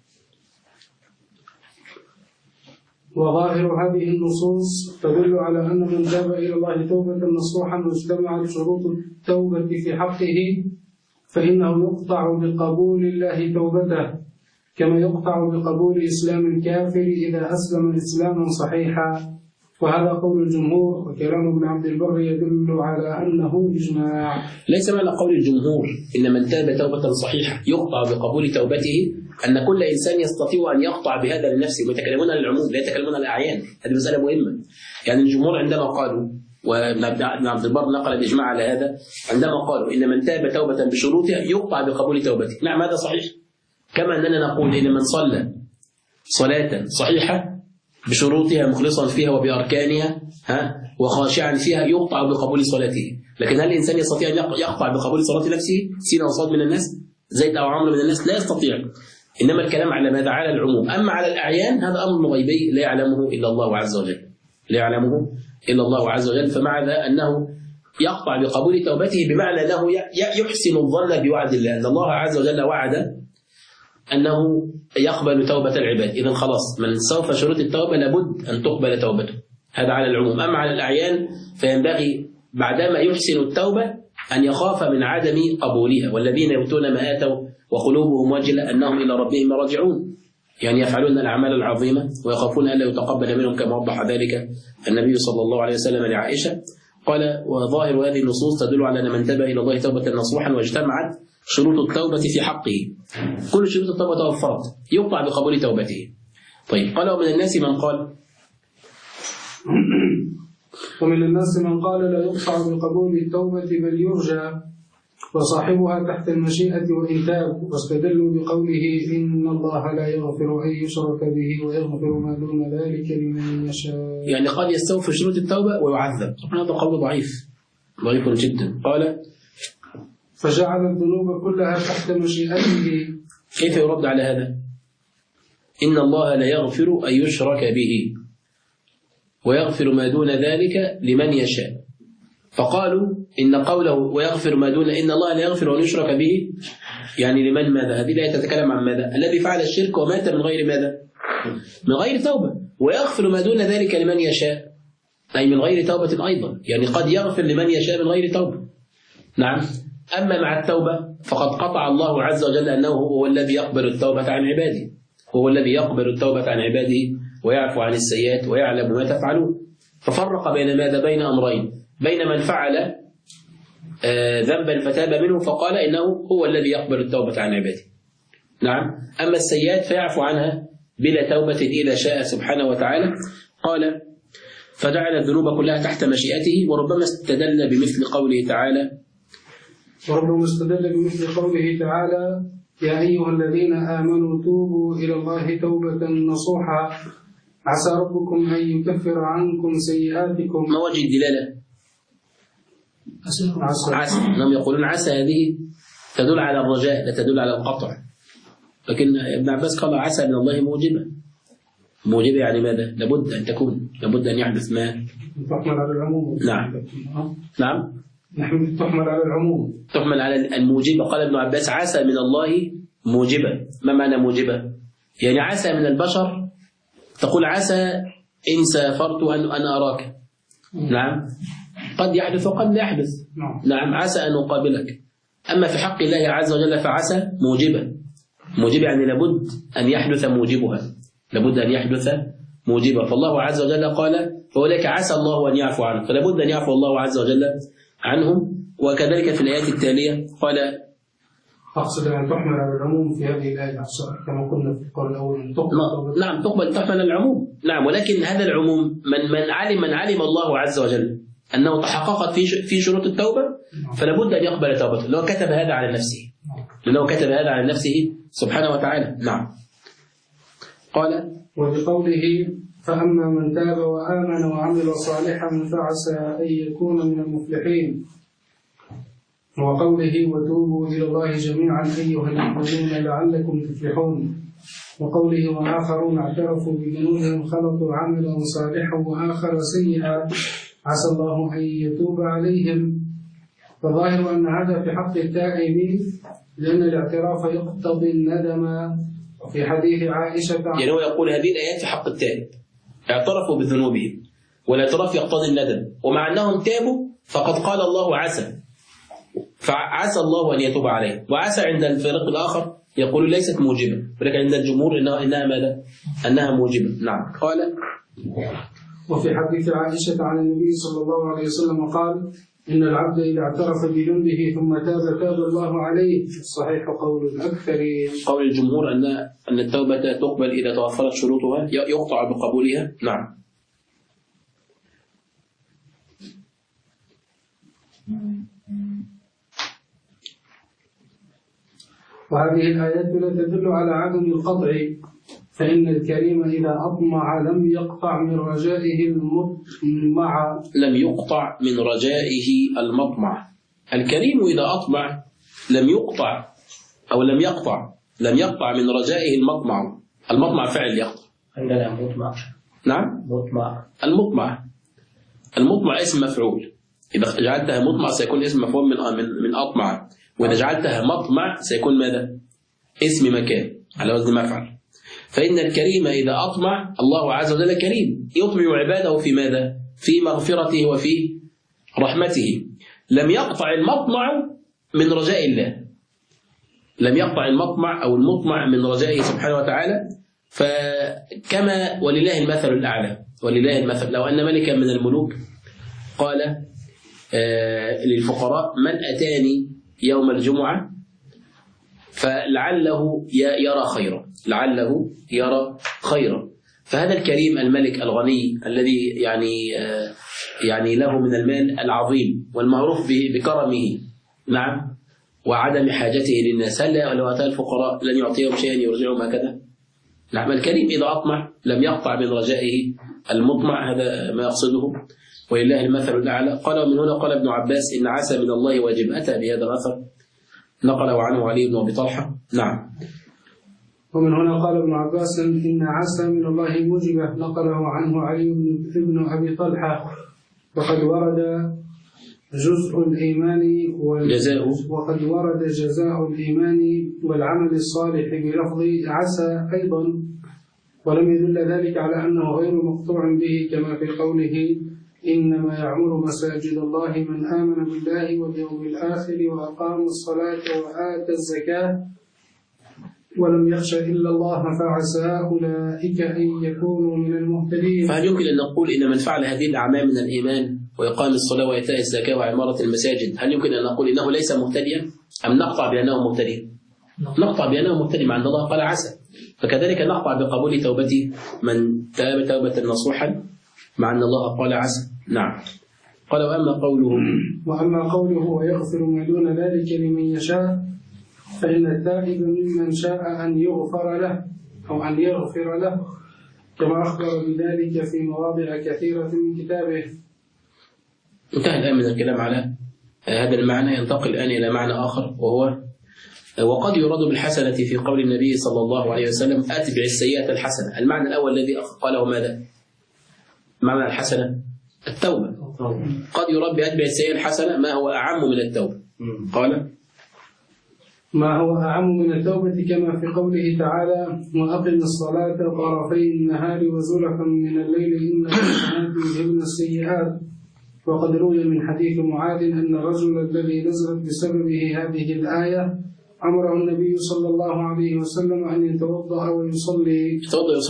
وظاهر هذه النصوص تدل على أن من تاب إلى الله توبة نصوحا واجتمعت شروط التوبة في حقه فإنه يقطع بقبول الله توبته كما يقطع بقبول إسلام الكافر إذا أسلم إسلاما صحيحا. وهذا قول الجمهور، وكلام ابن عبد البر يدل على أنه إجماع. ليس معنى قول الجمهور إن من تاب توبة صحيحة يقطع بقبول توبته أن كل إنسان يستطيع أن يقطع بهذا لنفسه، ويتكلمون عن العموم لا يتكلمون عن الأعيان. هذه مسألة مهمة. يعني الجمهور عندما قالوا، وابن عبد البر نقل الإجماع على هذا، عندما قالوا إن من تاب توبة بشروطها يقطع بقبول توبته، نعم هذا صحيح. كما أننا نقول إن من صلى صلاة صحيحة بشروطها مخلصا فيها وبأركانها وخاشعا فيها يقطع بقبول صلاته. لكن هل الإنسان يستطيع أن يقطع بقبول صلاة نفسه سين وصاد من الناس، زيد أو عمرو من الناس؟ لا يستطيع. إنما الكلام على ماذا؟ على العموم. أما على الأعيان هذا أمر غيبي لا يعلمه إلا الله عز وجل، لا يعلمه إلا الله عز وجل. فمعنى أنه يقطع بقبول توبته بمعنى أنه يحسن الظن بوعد الله، أن الله عز وجل وعد أنه يقبل توبة العباد. إذن خلاص من سوف شروط التوبة لابد أن تقبل توبته، هذا على العموم. أما على الأعيان فينبغي بعدما يحسن التوبة أن يخاف من عدم قبولها. والذين يؤتون ما آتوا وقلوبهم وجلة أنهم إلى ربهم راجعون، يعني يفعلون الأعمال العظيمة ويخافون ألا يتقبل منهم، كما وضح ذلك النبي صلى الله عليه وسلم لعائشة. قال: وظاهر هذه النصوص تدل على أن من تاب إلى الله توبة نصوحا واجتمعت شروط التوبة في حقه، كل شروط التوبة توفرت يقطع بقبول توبته. طيب، قال: ومن الناس من قال ومن الناس من قال لا يقطع بقبول التوبة بل يرجى، وصاحبها تحت المشيئة وإن تاب، واستدلوا بقوله إن الله لا يغفر أن يشرك به ويغفر ما دون ذلك لمن يشاء. يعني قد يستوفي شروط التوبة ويعذب. هذا قول ضعيف جدا. قال: فجعل الذنوب كلها تحت مشيئته. كيف يرد على هذا؟ إن الله لا يغفر أن يشرك به ويغفر ما دون ذلك لمن يشاء. فقالوا إن قوله ويغفر ما دون، إن الله لا يغفر أن يشرك به، يعني لمن ماذا؟ هذه الآية تتكلم عن ماذا؟ الذي فعل الشرك ومات من غير ماذا؟ من غير توبة. ويغفر ما دون ذلك لمن يشاء، أي من غير توبة أيضا، يعني قد يغفر لمن يشاء من غير توبة. نعم. أما مع التوبة فقد قطع الله عز وجل أنه هو الذي يقبل التوبة عن عباده، هو الذي يقبل التوبة عن عباده ويعفو عن السيئات ويعلم ما تفعلون. ففرق بين ماذا؟ بين أمرين: بين من فعل ذنبا فتاب منه فقال إنه هو الذي يقبل التوبة عن عباده. نعم. أما السيئات فيعفو عنها بلا توبة إذا شاء سبحانه وتعالى. قال: فجعل الذنوب كلها تحت مشيئته. وربما استدل بمثل قوله تعالى يا أيها الذين آمنوا توبوا إلى الله توبة نصوحا عسى ربكم أن يكفر عنكم سيئاتكم. ما وجه الدلالة؟ عسى. هم يقولون عسى هذه تدل على الرجاء لا تدل على القطع. لكن ابن عباس قال عسى من الله موجبة يعني ماذا؟ لابد أن تكون، لابد أن يحدث ما تحمل على العموم. نعم تحمل على العموم، تحمل على الموجبة. قال ابن عباس عسى من الله موجبة. ما معنى موجبة؟ يعني عسى من البشر، تقول عسى إن سافرت أن أراك. نعم. قد يحدث وقد لا يحدث. نعم. عسى أن أقابلك. أما في حق الله عز وجل فعسى موجبة يعني لابد أن يحدث موجبها، لابد أن يحدث موجبة. فالله عز وجل قال فأولئك عسى الله أن يعفو عنهم، فلابد أن يعفو الله عز وجل عنهم. وكذلك في الآيات التالية قال أقصد أن تحمل على العموم في هذه الآية كما قلنا في القول الأول. نعم تحمل العموم. نعم. ولكن هذا العموم من علم الله عز وجل أنه تحققت في شروط التوبة فلابد أن يقبل توبته، لو كتب هذا على نفسه سبحانه وتعالى. نعم. قال وبقوله فأما من تاب وآمن وعمل صالحا فعسى أن يكون من المفلحين، وقوله وتوبوا إلى الله جميعا أيها المؤمنون لعلكم تفلحون، وقوله وآخرون اعترفوا بذنوبهم خلطوا عملا صالحا وآخر سيئا عسى الله أن يتوب عليهم. فظاهر أن هذا في حق التائب لأن الاعتراف يقتضي الندم. في حديث عائشة يعني هو يقول هذه الآيات في حق التائب، اعترفوا بذنوبهم والاعتراف يقتضي الندم، ومع أنهم تابوا فقد قال الله عسى، فعسى الله أن يتوب عليه. وعسى عند الفريق الآخر يقول ليست موجبة، ولكن عند الجمهور إنها ماذا؟ أنها موجبة. نعم. قال وفي حديث عائشة عن النبي صلى الله عليه وسلم قال: إن العبد إذا اعترف بذنبه ثم تاب الله عليه. الصحيح قول الأكثرين. قول الجمهور أن التوبة تقبل إذا توفرت شروطها، يقطع بقبولها. نعم. وهذه الآيات لا تدل على عدم القطع، فإن الكريم إذا أطمع لم يقطع من رجائه المطمع. لم يقطع من رجائه المطمع. الكريم إذا أطمع لم يقطع أو لم يقطع من رجائه المطمع. المطمع فعل يقطع. عندنا مطمع. نعم. مطمع. المطمع اسم مفعول. إذا جعلتها مطمع سيكون اسم مفعول من أطمع، وإذا جعلتها مطمع سيكون ماذا؟ اسم مكان على وزن مفعل. فإن الكريم إذا أطمع، الله عز وجل كريم يطمع عباده في ماذا؟ في مغفرته وفي رحمته. لم يقطع المطمع من رجاء الله، لم يقطع المطمع أو المطمع من رجائه سبحانه وتعالى. فكما ولله المثل الأعلى، ولله المثل. لو أن ملكا من الملوك قال للفقراء: من أتاني يوم الجمعة فلعله يرى خيرا، فهذا الكريم الملك الغني الذي يعني له من المال العظيم والمعروف بكرمه، نعم، وعدم حاجته للناس، هل لو أتى الفقراء لن يعطيهم شيئا يرجعهم هكذا؟ نعم. الكريم إذا أطمع لم يقطع من رجائه المطمع، هذا ما يقصده، ولله المثل الأعلى. قال: ومن هنا قال ابن عباس: إن عسى من الله واجب. أتى بهذا الأثر نقله عنه علي بن أبي طلحة. نعم. ومن هنا قال ابن عباس: إن عسى من الله موجبة، نقله عنه علي بن أبي طلحة. وقد ورد جزء الإيمان وقد ورد جزاء الإيمان والعمل الصالح بلفظ عسى أيضا، ولم يدل ذلك على أنه غير مقطوع به، كما في قوله: إنما يعمر مساجد الله من آمن بالله واليوم الآخر وأقام الصلاة وآتى الزكاة ولم يخش إلا الله فعسى أولئك أن يكونوا من المهتدين. فهل يمكن أن نقول إن من فعل هذه الأعمال من الإيمان وإقام الصلاة وإيتاء الزكاة وعمارة المساجد، هل يمكن أن نقول إنه ليس مهتديا أم نقطع بأنه مهتدي؟ نقطع بأنه مهتدي، مع أن الله قال عسى. فكذلك نقطع بقبول توبة من تاب توبة نصوحا، مع أن الله قال عسى. نعم. قال: وأما قوله ويغفر ما دون ذلك لمن يشاء، فإن التائب ممن شاء أن يغفر له أو أن يغفر له، كما أخبر بذلك في مواضع كثيرة من كتابه. انتهى الآن من الكلام على هذا المعنى. ينتقل الآن إلى معنى آخر، وهو: وقد يراد بالحسنة في قول النبي صلى الله عليه وسلم: أتبع السيئة الحسنة. المعنى الأول الذي قاله ماذا؟ معنى الحسنة التوبة. قد يراد بأتبع السيئة الحسنة ما هو أعم من التوبة. قال: ما هو أعم من التوبة، كما في قوله تعالى: وأقم الصلاة طرفي النهار وزلفا من الليل إن الحسنات يذهبن السيئات. وقد روي من حديث معاذ أن الرجل الذي نزلت بسببه هذه الآية أمره النبي صلى الله عليه وسلم أن يتوضأ ويصلي.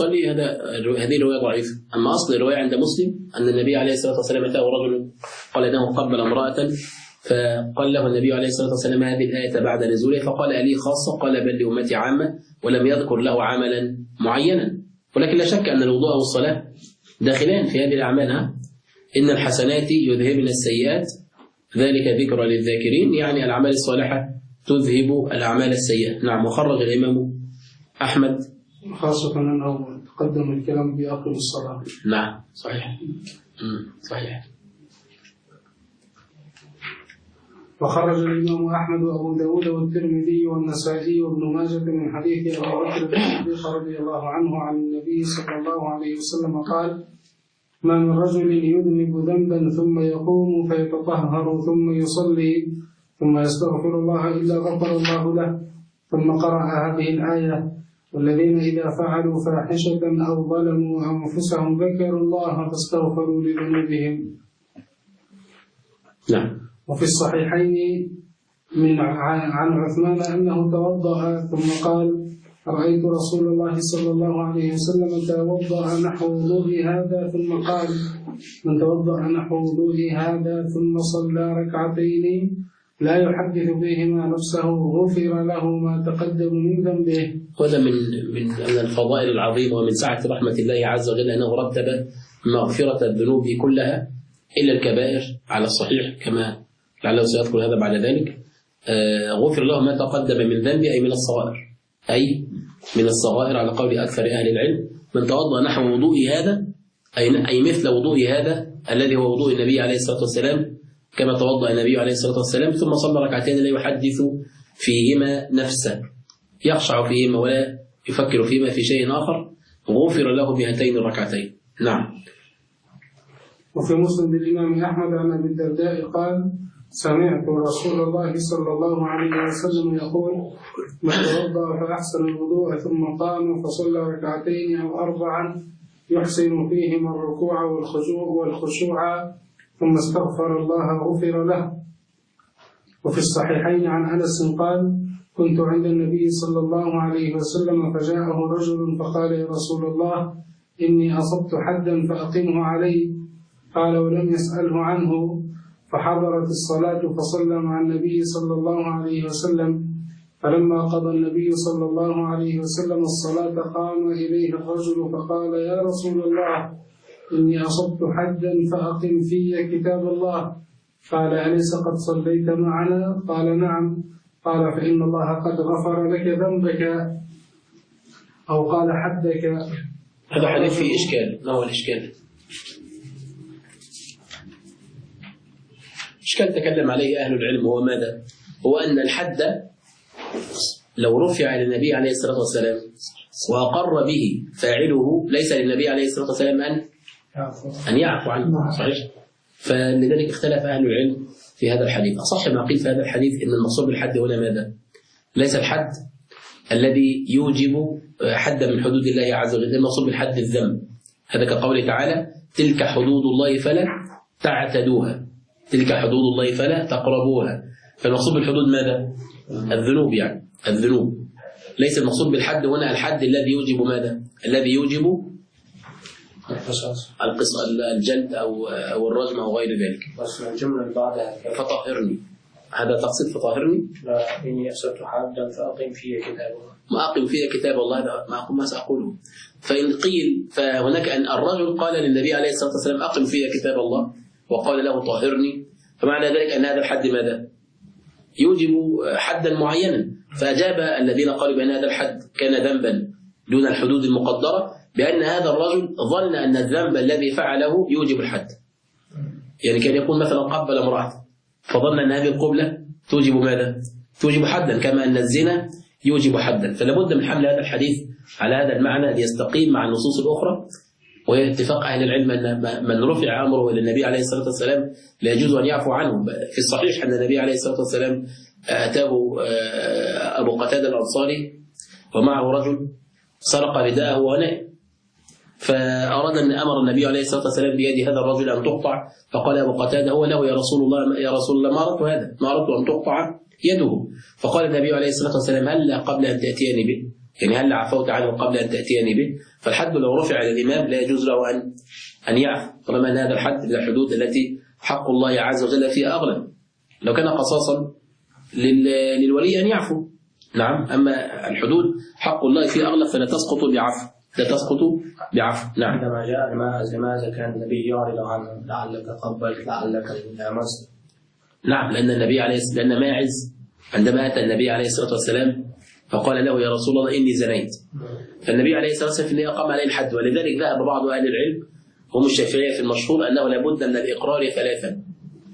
هذه الرواية ضعيفة. أما أصل الرواية عند مسلم أن النبي عليه الصلاة والسلام أتاه رجل قال إنه قبل امرأة، فقال له النبي عليه الصلاة والسلام: هذه الآية بعد نزولها. فقال: ألي خاصة؟ قال: بل لأمتي عامة. ولم يذكر له عملا معينا. ولكن لا شك أن الوضوء والصلاة داخلان في هذه الأعمال. إن الحسنات يذهبن السيئات ذلك ذكرى للذاكرين، يعني الأعمال الصالحة تذهب الأعمال السيئة. نعم. وخرج الإمام أحمد، خاصة أنه تقدم الكلام بأقم الصلاة. نعم صحيح. صحيح. وخرج الإمام أحمد وأبو داود والترمذي والنسائي وابن ماجة من حديث أبي بكر الصديق رضي الله عنه عن النبي صلى الله عليه وسلم قال: ما من رجل يذنب ذنبا ثم يقوم فيتطهر ثم يصلي ثم يستغفر الله إلا غفر الله له. ثم قرأ هذه الآية: والذين إذا فعلوا فاحشة أو ظلموا أنفسهم ذكروا الله فاستغفروا لذنوبهم. نعم. وفي الصحيحين عن عثمان أنه توضأ ثم قال: رأيت رسول الله صلى الله عليه وسلم توضأ نحو وضوء هذا ثم قال: من توضأ نحو وضوء هذا ثم صلى ركعتين لا يحدث بهما نفسه غفر له ما تقدم من ذنبه. وهذا من الفضائل العظيمة ومن سعة رحمة الله عز وجل أنه رتب مغفرة الذنوب كلها إلا الكبائر على الصحيح، كما لعله سيذكر هذا بعد ذلك. غفر له ما تقدم من ذنبه، أي من الصغائر، أي من الصغائر على قول أكثر أهل العلم. من توضأ نحو وضوء هذا أي مثل وضوء هذا الذي هو وضوء النبي عليه الصلاة والسلام، كما توضأ النبي عليه الصلاة والسلام، ثم صلى ركعتين لا يحدث فيهما نفسه، يخشع فيهما ولا يفكر فيهما في شيء آخر، غفر له بهاتين الركعتين. نعم. وفي مسند الإمام أحمد عن أبي الدرداء قال: سمعت رسول الله صلى الله عليه وسلم يقول: من توضأ فأحسن الوضوء ثم قام فصلى ركعتين أو أربعا يحسن فيهما الركوع والخشوع ثم استغفر الله غفر له. وفي الصحيحين عن أنس قال: كنت عند النبي صلى الله عليه وسلم فجاءه رجل فقال: يا رسول الله إني أصبت حدا فأقمه علي. قال ولم يسأله عنه، فحضرت الصلاة فصلى مع النبي صلى الله عليه وسلم. فلما قضى النبي صلى الله عليه وسلم الصلاة قام إليه الرجل فقال: يا رسول الله إني أصبت حدا فأقم في كتاب الله. قال: أليس قد صليت معنا؟ قال: نعم. قال: فإن الله قد غفر لك ذنبك، أو قال حدك. هذا حديث فيه إشكال. ما هو الإشكال؟ إشكال تكلم عليه أهل العلم، هو ماذا؟ هو أن الحد لو رفع للنبي عليه الصلاة والسلام وأقر به فاعله، ليس للنبي عليه الصلاة والسلام أن يعفو عنه، صحيح؟ فلذلك اختلف أهل العلم في هذا الحديث. أصح ما قيل في هذا الحديث أن المقصود بالحد هنا ماذا؟ ليس الحد الذي يوجب حدا من حدود الله عز وجل، المقصود بالحد الذنب. هذا كقوله تعالى: تلك حدود الله فلا تعتدوها، تلك حدود الله فلا تقربوها. فالمقصود بالحدود ماذا؟ الذنوب، يعني الذنوب. ليس المقصود بالحد هنا الحد الذي يوجب ماذا؟ الذي يوجب الجلد أو الرجم أو غير ذلك. بس الجملة اللي بعدها فطهرني، هذا تقصد فطهرني؟ لا، إني أصبت حدا فأقم في كتاب الله. ما أقم فيها كتاب الله، هذا ما سأقوله. فإن قيل فهناك أن الرجل قال للنبي عليه الصلاة والسلام: أقم فيها كتاب الله، وقال له: طهرني. فمعنى ذلك أن هذا الحد ماذا؟ يوجب حدا معينا. فأجاب الذين قالوا بأن هذا الحد كان ذنبا دون الحدود المقدرة بأن هذا الرجل ظن أن الذنب الذي فعله يوجب الحد. يعني كان يكون مثلا قبل امرأة فظن أن هذه القبلة توجب ماذا؟ توجب حدا، كما أن الزنا يوجب حدا. فلا بد من حمل هذا الحديث على هذا المعنى ليستقيم مع النصوص الأخرى. وهي اتفاق أهل العلم أن من رفع أمره إلى النبي عليه الصلاة والسلام لا يجوز أن يعفو عنه. في الصحيح أن النبي عليه الصلاة والسلام أتاه أبو قتادة الأنصاري ومعه رجل سرق رداءه ونائم، فأراد أن أمر النبي عليه الصلاة والسلام بيد هذا الرجل أن تقطع. فقال أبو قتادة: هو له يا رسول الله ما أردت هذا، ما أردت أن تقطع يده. فقال النبي عليه الصلاة والسلام: هل قبل أن تأتيني به؟ يعني هل عفوت عنه قبل أن تأتيني به؟ فالحد لو رفع على الإمام لا يجوز له أن يعفو، طالما أن هذا الحد من الحدود التي حق الله عز وجل فيها أغلب. لو كان قصاصا للولي أن يعفو، نعم، أما الحدود حق الله فيها أغلب فلا تسقط بعفو، لا تسقط بعفو. نعم. عندما جاء الماعز لماذا كان النبي يعرض عنه؟ لعلك قبلت، لعلك لامست. نعم، لأن ماعز عندما أتى النبي عليه الصلاة والسلام فقال له: يا رسول الله إني زنيت. فالنبي عليه الصلاة والسلام في النهاية قام عليه الحد. ولذلك ذهب بعض أهل العلم هم الشافعية في المشهور أنه لابد من الإقرار ثلاثا،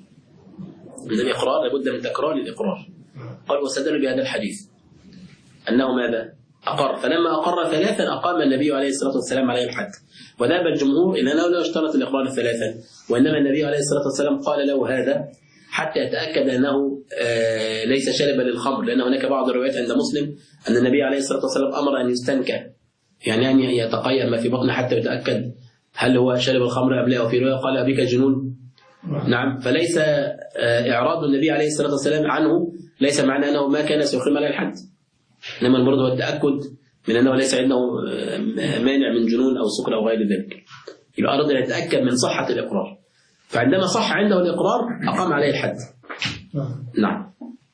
من الإقرار لابد من تكرار الإقرار. قال واستدلوا بهذا الحديث أنه ماذا؟ أقر. فلما أقر ثلاثا أقام النبي عليه الصلاة والسلام عليه الحد. وذهب الجمهور إلى أنه لا يشترط الإقرار ثلاثا، وإنما النبي عليه الصلاة والسلام قال له هذا حتى يتأكد أنه ليس شاربا للخمر، لأن هناك بعض الروايات عند مسلم أن النبي عليه الصلاة والسلام أمر أن يستنكى، يعني أن يتقيأ ما في بطنه حتى يتأكد هل هو شارب الخمر أم لا. وفي رواية قال: أبيك جنون. نعم. فليس إعراض النبي عليه الصلاة والسلام عنه ليس معنى أنه ما كان سيقيم على الحد، إنما المرض هو التأكد من أنه ليس عنده مانع من جنون أو سكر أو غير ذلك. يبقى أراد أن يتأكد من صحة الإقرار، فعندما صح عنده الإقرار أقام عليه الحد. نعم.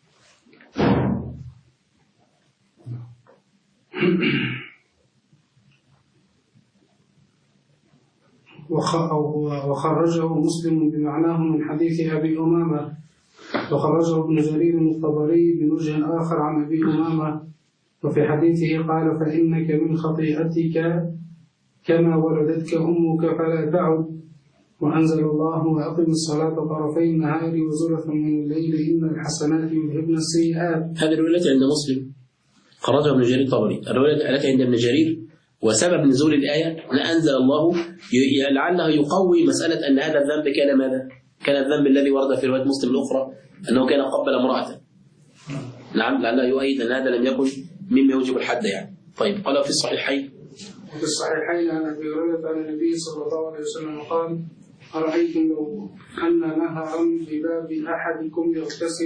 وخرجه مسلم بمعناه من حديث أبي أمامة، وخرجه ابن جرير الطبري بوجه آخر عن أبي أمامة، وفي حديثه قال: فإنك من خطيئتك كما ولدتك أمك فلا تعد، وأنزل الله: وأقم الصلاة طرفي النهار وزلفا من الليل إن الحسنات يذهبن السيئات. هذه الرواية عند مسلم، خرجها ابن جرير الطبري. الرواية التي عند ابن جرير وسبب نزول الآية أن أنزل الله لعله يقوي مسألة أن هذا الذنب كان ماذا؟ كان الذنب الذي ورد في رواية مسلم الأخرى أنه كان قبل امرأة. نعم، لعله يؤيد أن هذا لم يكن مما يوجب الحد يعني. طيب، قال في الصحيحين عن أبي هريرة عن النبي صلى الله عليه وسلم قال: أرأيتم لو أن نهرا بباب أحدكم يغتسل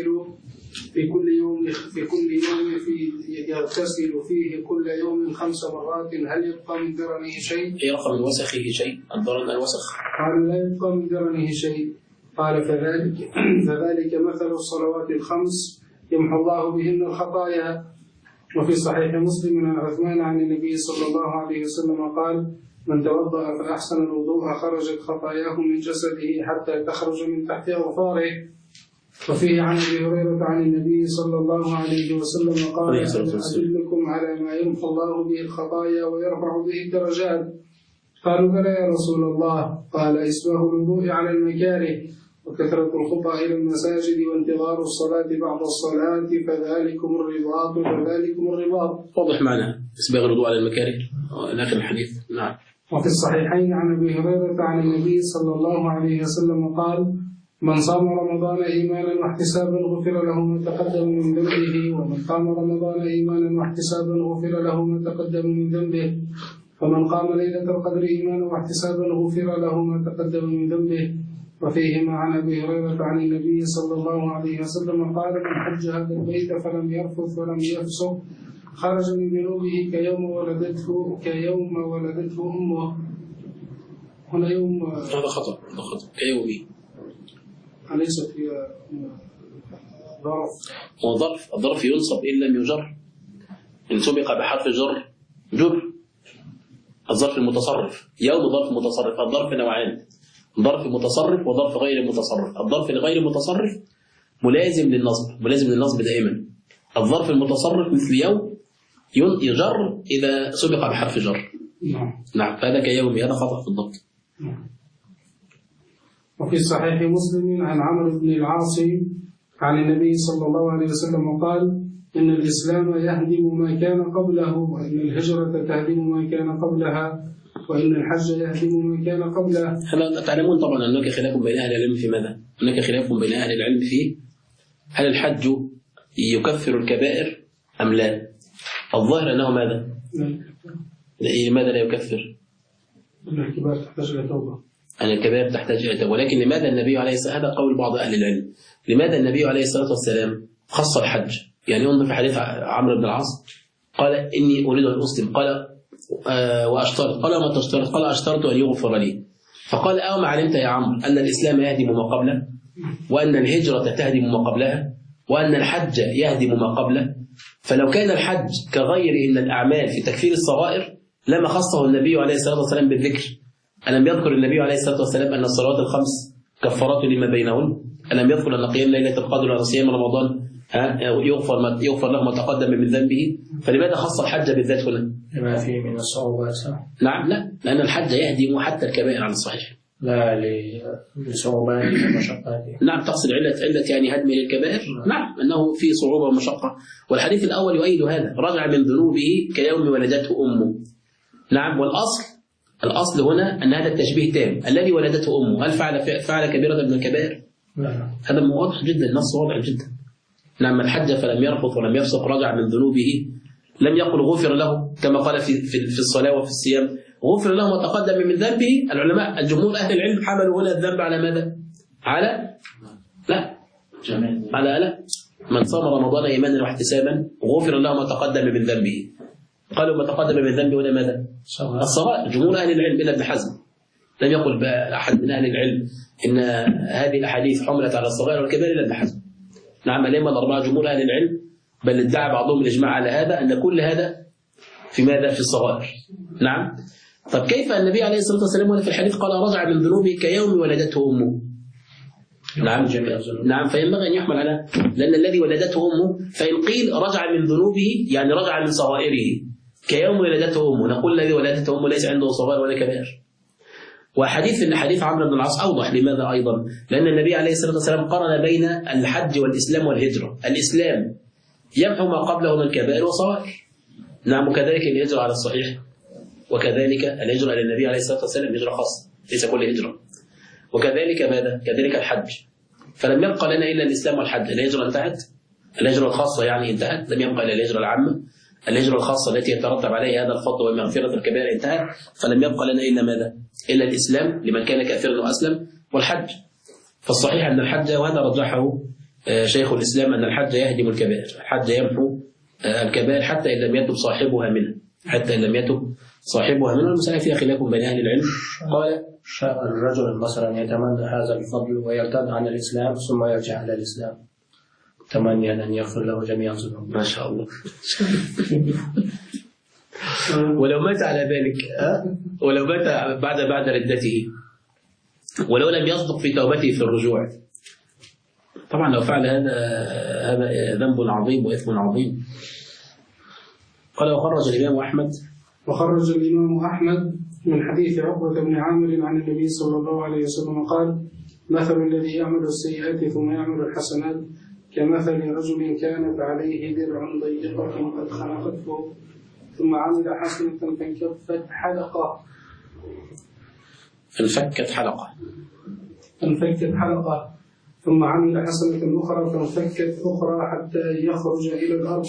يغتسل فيه كل يوم 5 مرات، هل يبقى من درنه شيء؟ يبقى من وسخه شيء؟ الضرن الوسخ. قال: لا يبقى من درنه شيء. قال: فذلك مثل الصلوات ال5 يمحو الله بهن الخطايا. وفي صحيح مسلم عن عثمان عن النبي صلى الله عليه وسلم قال: من توضأ فأحسن الوضوء خرجت خطاياه من جسده حتى تخرج من تحت أظفاره. وفيه عن أبي هريرة عن النبي صلى الله عليه وسلم قال: أدلكم على ما يمحو الله به الخطايا ويرفع به الدرجات؟ قالوا: بلى يا رسول الله. قال: إسباغ الوضوء على المكاره، وكثرة الخطى إلى المساجد، وانتظار الصلاة بعد الصلاة، فذلكم الرباط. واضح معنا إسباغ الوضوء على المكاره آخر الحديث. نعم. وفي الصحيحين عن أبي هريرة عن النبي صلى الله عليه وسلم قال: من صام رمضان إيمانا واحتسابا غفر له ما تقدم من ذنبه، ومن قام رمضان إيمانا واحتسابا غفر له ما تقدم من ذنبه، ومن قام ليلة القدر إيمانا واحتسابا غفر له ما تقدم من ذنبه. وفيهما عن أبي هريرة عن النبي صلى الله عليه وسلم قال: من حج هذا البيت فلم يرفث ولم يفسق خرج من ذنوبه كيوم ولدته أمه. هنا يوم هذا خطأ كيومي، أليست هي ظرف؟ الظرف ينصب إن لم يجر، إن سبق بحرف جر. الظرف المتصرف يوم ظرف متصرف. الظرف نوعان: ظرف متصرف وظرف غير متصرف. الظرف الغير متصرف ملازم للنصب دائما. الظرف المتصرف مثل يوم يجر إذا سبق بحرف جر. نعم، فهذا كيومي، هذا خطأ في الضبط. وفي صحيح مسلم عن عمرو بن العاص عن النبي صلى الله عليه وسلم قال: إن الإسلام يهدم ما كان قبله، وإن الهجرة تهدم ما كان قبلها، وإن الحج يهدم ما كان قبله. هل تعلمون طبعا أن هناك خلاف بين أهل العلم في ماذا؟ هناك خلاف بين أهل العلم في هل الحج يكفر الكبائر أم لا؟ الظاهر أنه ماذا؟ لماذا لا يكفر؟ أن الكبائر تحتاج إلى توبة. أن الكبائر تحتاج إلى توبة، ولكن لماذا النبي عليه الصلاة والسلام، هذا قول بعض أهل العلم، لماذا النبي عليه الصلاة والسلام خص الحج؟ يعني انظر في حديث عمرو بن العاص قال: إني أريد أن أسلم، قال: وأشترط. قال: ما تشترط؟ قال: أشترط أن يغفر لي. فقال: أوما علمت يا عمرو أن الإسلام يهدم ما قبله، وأن الهجرة تهدم ما قبلها، وأن الحج يهدم ما قبله؟ فلو كان الحج كغيره من الأعمال في تكفير الصغائر لما خصه النبي عليه الصلاة والسلام بالذكر. ألم يذكر النبي عليه الصلاة والسلام أن الصلوات ال5 كفارات لما بينهن؟ ألم يذكر أن قيام ليلة القدر وأن صيام رمضان يغفر له ما تقدم من ذنبه؟ فلماذا خص الحج بالذات هنا؟ لما فيه من الصعوبات. نعم، لا، لأن الحج يهدم حتى الكبائر على الصحيح. لا، لصعوبات ومشقات. نعم، تقصد علة يعني هدم للكبائر. نعم، أنه في صعوبة ومشقة. والحديث الأول يؤيد هذا: رجع من ذنوبه كيوم ولدته أمه. نعم، والأصل هنا أن هذا التشبيه تام. الذي ولدته أمه هل فعل كبيرة من الكبائر؟ لا. هذا واضح جدا، النص واضح جدا. نعم، الحج فلم يرفث ولم يفسق رجع من ذنوبه، لم يقل غفر له كما قال في الصلاة وفي الصيام غفر له ما تقدم من ذنبه. العلماء الجمهور أهل العلم حملوا هنا الذنب على ماذا؟ على من صام رمضان إيمانا واحتسابا غفر له ما تقدم من ذنبه. قالوا ما تقدم من الذنب ولا ماذا؟ الصغائر. جمهور أهل العلم إلا ابن حزم لم يقل أحد من أهل العلم إن هذه الأحاديث حملت على الصغائر والكبائر إلا ابن حزم. نعم، الأئمة الأربعة جمهور أهل العلم، بل ادعى بعضهم الإجماع على هذا أن كل هذا في ماذا؟ في الصغائر. نعم. طب كيف النبي عليه الصلاة والسلام ولا في الحديث قال رجع من ذنوبه كيوم ولدته أمه؟ نعم، فينبغي أن يحمل على، لأن الذي ولدته أمه، فإن قيل رجع من ذنوبه يعني رجع من صغائره كيوم ولدته أمه، نقول الذي ولدته أمه ليس عنده صغائر ولا كبائر. وحديث عمرو بن العاص أوضح. لماذا أيضا؟ لأن النبي عليه الصلاة والسلام قرن بين الحج والإسلام والهجرة. الإسلام يمحو ما قبله من كبائر وصغائر. نعم، وكذلك الهجرة على الصحيح، وكذلك الهجرة إلى النبي عليه الصلاة والسلام هجرة خاصة، ليس كل هجرة. وكذلك ماذا؟ كذلك الحج. فلم يبقى لنا إلا الإسلام والحج. الهجرة انتهت، الهجرة الخاصة يعني انتهت، لم يبقى إلا الهجرة العامة. الهجرة الخاصة التي يترتب عليها هذا الفضل ومغفرة الكبائر انتهت، فلم يبقى لنا إلا ماذا؟ إلا الإسلام لمن كان كافرا وأسلم، والحج. فالصحيح أن الحج، وهذا رجحه شيخ الإسلام، أن الحج يهدم الكبائر، الحج يمحو الكبائر حتى إن لم يتب صاحبها منه، حتى إن لم يتب صاحبها منه. المسألة فيها خلاف بين أهل العلم. قال الرجل مثلا يتمنى هذا الفضل ويرتد عن الإسلام ثم يرجع إلى الإسلام تمنيا أن يغفر له جميع ذنوبه. ما شاء الله. ولو مات على ذلك، ولو مات بعد ردته، ولو لم يصدق في توبته في الرجوع، طبعا لو فعل هذا ذنب عظيم وإثم عظيم. قال وخرج الإمام أحمد من حديث عقبة بن عامر عن النبي صلى الله عليه وسلم قال: مثل الذي يعمل السيئات ثم يعمل الحسنات كمثل رجل كانت عليه درع ضيقة قد خنقته ثم عمل حسنة فانفكت حلقة ثم عمل حسنة أخرى فانفكت أخرى حتى يخرج إلى الأرض.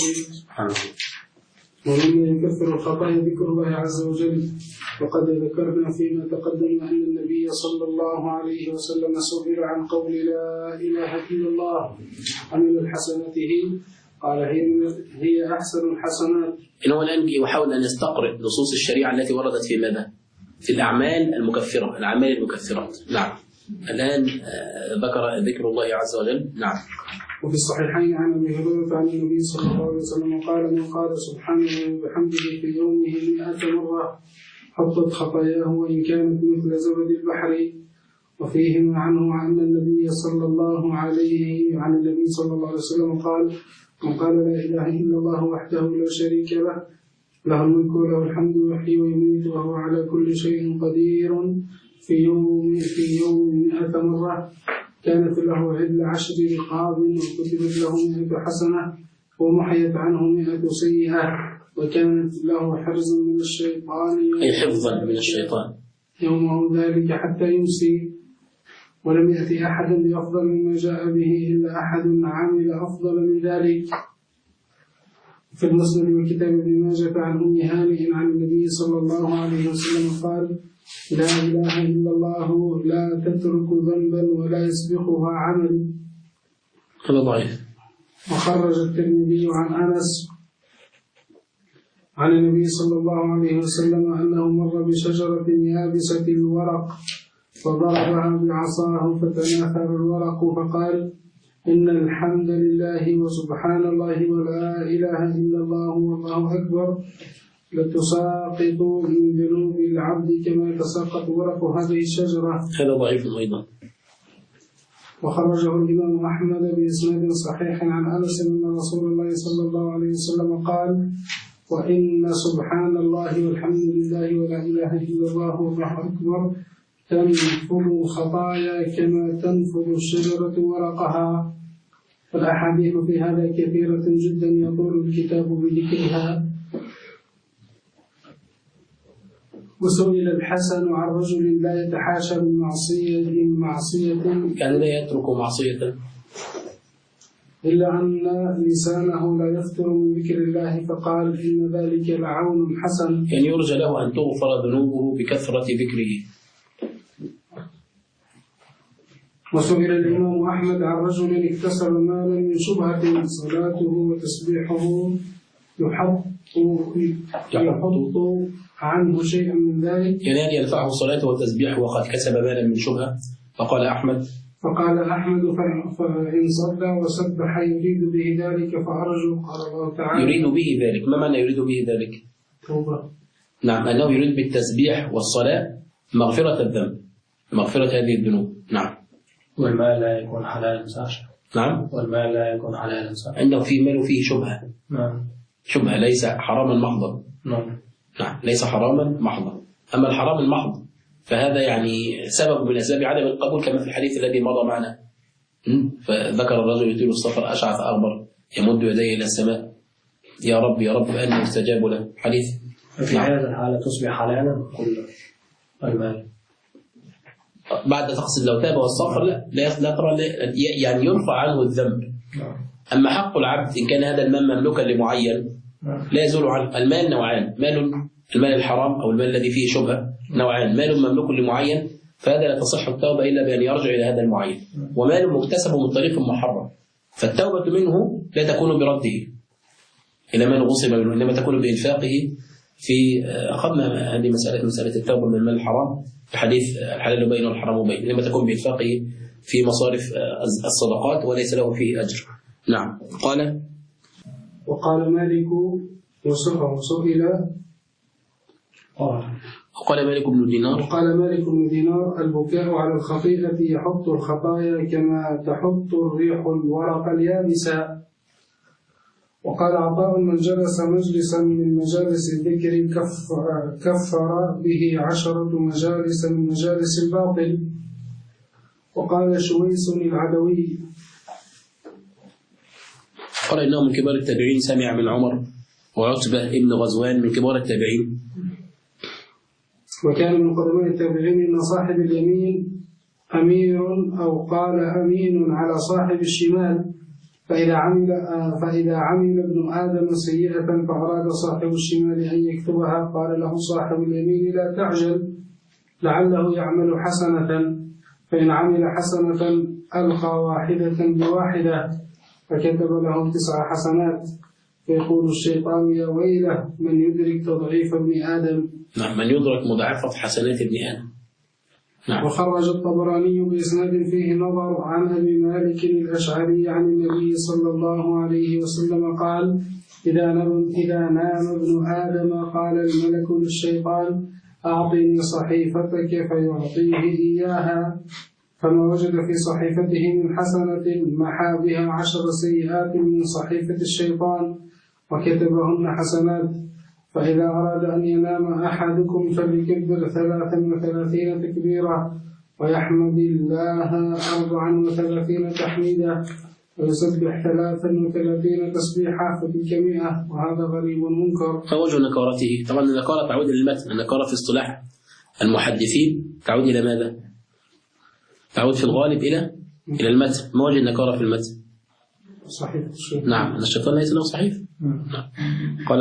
ومما يكفر الخطايا ذكر الله عز وجل. وقد ذكرنا فيما تقدم أن النبي صلى الله عليه وسلم سئل عن قول لا إله إلا الله ومن الحسنات قال هي أحسن الحسنات. إنه الآن يحاول أن يستقرئ نصوص الشريعة التي وردت في ماذا؟ في الأعمال المكفرة، الأعمال المكفرات. نعم، الآن ذكر الله عز وجل. نعم. وفي الصحيحين عن أبي هريرة عن النبي صلى الله عليه وسلم قال: من قال سبحانه وبحمده في يومه 100 مرة حطت خطاياه وإن كانت مثل زبد البحر. وفيهما عنه أن النبي صلى الله عليه وسلم قال: من قال لا إله إلا الله وحده لا شريك له له الملك وله الحمد يحيي ويميت وهو على كل شيء قدير في يوم 100 مرة كانت له عدل 10 رقاب وكتبت له 100 حسنة ومحيت عنه 100 سيئة وكانت له حرزا من الشيطان، أي حفظا من الشيطان، يومه ذلك حتى يمسي. ولم يأتي أحد بأفضل مما جاء به إلا أحد عمل أفضل من ذلك. في المسند وكتاب ابن ماجه عن أم هانئ عن النبي صلى الله عليه وسلم قال: لا إله إلا الله لا تترك ذنبا ولا يسبقها عمل. هذا ضعيف. وخرج الترمذي عن أنس عن النبي صلى الله عليه وسلم أنه مر بشجرة يابسة الورق فضربها بعصاه فتناثر الورق فقال: إن الحمد لله وسبحان الله ولا إله إلا الله والله أكبر لتساقط من ذنوب العبد كما تساقط ورق هذه الشجرة. هذا ضعيف أيضا. وخرجه الإمام أحمد بإسناد صحيح عن أنس أن رسول الله صلى الله عليه وسلم قال: وإن سبحان الله والحمد لله ولا إله إلا الله والله أكبر تنفض الخطايا كما تنفض الشجرة ورقها. فالأحاديث في هذا كثيرة جدا يطول الكتاب بذكرها. وسئل الحسن عن رجل لا يتحاشى من معصية يعني لا يترك معصية إلا أن لسانه لا يفتر من ذكر الله فقال: إن ذلك لعون حسن. يعني يرجى له أن تغفر ذنوبه بكثرة ذكره. وسئل الإمام أحمد عن رجل اكتسب مالا من شبهة صلاته وتسبيحه يحط يحط عنه شيئا من ذلك. يعني هل ينفعه الصلاة والتسبيح وقد كسب مالا من شبهة؟ فقال أحمد فإن صلى وسبح يريد به ذلك فأرجو. قال الله تعالى يريد به ذلك. ما معنى يريد به ذلك؟ توبة. نعم، أنه يريد بالتسبيح والصلاة مغفرة الذنب، مغفرة هذه الذنوب. نعم. والمال لا يكون حلالا صح. نعم. والمال لا يكون حلالا صح. عنده في ماله فيه شبهة. نعم. شبهة ليس حراما محضا. نعم. نعم، ليس حراما محضا. أما الحرام المحض فهذا يعني سبب من أسباب عدم القبول، كما في الحديث الذي مضى معنا. فذكر الرجل يطيل السفر أشعث أغبر يمد يديه إلى السماء، يا رب يا رب أن يستجاب له. حديث. في هذا الحالة تصبح حلالا كل المال بعد تقصد لو تاب واستغفر لا ترى يعني يرفع عنه الذنب. أما حق العبد إن كان هذا المال مملوكا لمعين لا يزول عنه. المال نوعان، المال الحرام أو المال الذي فيه شبهة نوعان، مال مملوك لمعين فهذا لا تصح التوبة إلا بأن يرجع إلى هذا المعين، ومال مكتسب من طريق محرم فالتوبة منه لا تكون برده إلى ما غصب منه، إنما تكون بإنفاقه في أخذنا هذه مسألة التوبة من المال الحرام في حديث الحلال بين والحرام بين، إنما تكون بإنفاقه في مصارف الصدقات وليس له فيه أجر. نعم. وقال مالك وسئل وقال مالك بن دينار البكاء على الخطيئة يحط الخطايا كما تحط الريح الورق اليابس. وقال عطاء من جلس مجلسا من مجالس الذكر كفر به 10 مجالس من مجالس الباطل. وقال شويس العدوي قال إنه من كبار التابعين، سمع من عمر وعتبة ابن غزوان من كبار التابعين. وكان من قدماء التابعين أن صاحب اليمين أمير أو قال أمين على صاحب الشمال، فإذا عمل ابن آدم سيئة فأراد صاحب الشمال أن يكتبها قال له صاحب اليمين لا تعجل لعله يعمل حسنة، فإن عمل حسنة ألقى واحدة بواحدة فكتب له 9 حسنات، فيقول الشيطان يا ويله من يدرك تضعيف ابن آدم. نعم، من يدرك مضاعفة حسنات ابن آدم. نعم. وخرج الطبراني بإسناد فيه نظر عن أبي مالك الأشعري عن النبي صلى الله عليه وسلم قال إذا نام ابن آدم قال الملك للشيطان أعطني صحيفتك فيعطيه إياها، فما وجد في صحيفته من حسنة محى بها 10 سيئات من صحيفة الشيطان وكتبهن حسنات. فإذا أراد أن ينام أحدكم فليكبر 33 تكبيرة ويحمد الله 34 تحميدا ويسبح 33 تسبيحة فتلك 100، وهذا غريب منكر. فوجه نكارته، طبعا النكارة تعود إلى المتن، النكارة في اصطلاح المحدثين تعود إلى ماذا؟ تعود في الغالب إلى المتن. ما وجه النكارة في المتن؟ صحيفة الشيطان. نعم، الشيطان ليس له صحيفة. نعم. قال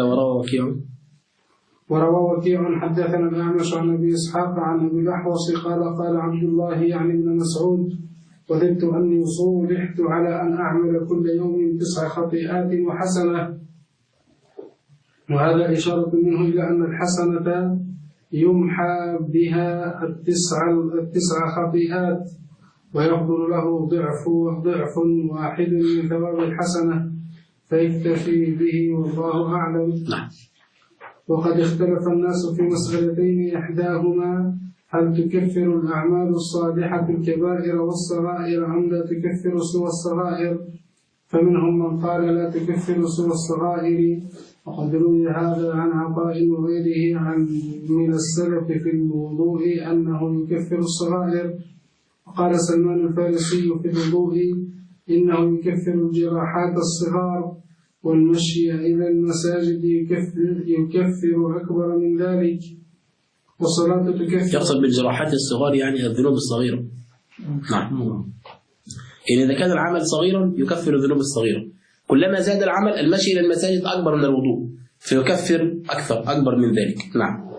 وروى وكيع حدثنا الأعمش عن أبي إسحاق عن أبي الأحوص قال عبد الله يعني ابن مسعود وددت أني صولحت على أن أعمل كل يوم 9 خطيئات وحسنة، وهذا إشارة منه إلى أن الحسنة يمحى بها 9 خطيئات ويفضل له ضعف واحد من ثواب الحسنة فيكتفي به والله أعلم. نعم. وقد اختلف الناس في مسألتين، إحداهما هل تكفر الأعمال الصالحة الكبائر والصغائر أم لا تكفر سوى الصغائر، فمنهم من قال لا تكفر سوى الصغائر، وقد روي هذا عن عطاء وغيره من السلف في الوضوء أنه يكفر الصغائر. وقال سلمان الفارسي في الوضوء إنه يكفر الجراحات الصغار، والمشي إلى المساجد يكفر أكبر من ذلك، والصلاة تكفر. يقصد بالجراحات الصغار يعني الذنوب الصغيرة. نعم. يعني إذا كان العمل صغيرا يكفر الذنوب الصغيرة، كلما زاد العمل المشي إلى المساجد أكبر من الوضوء فيكفر أكبر من ذلك. نعم.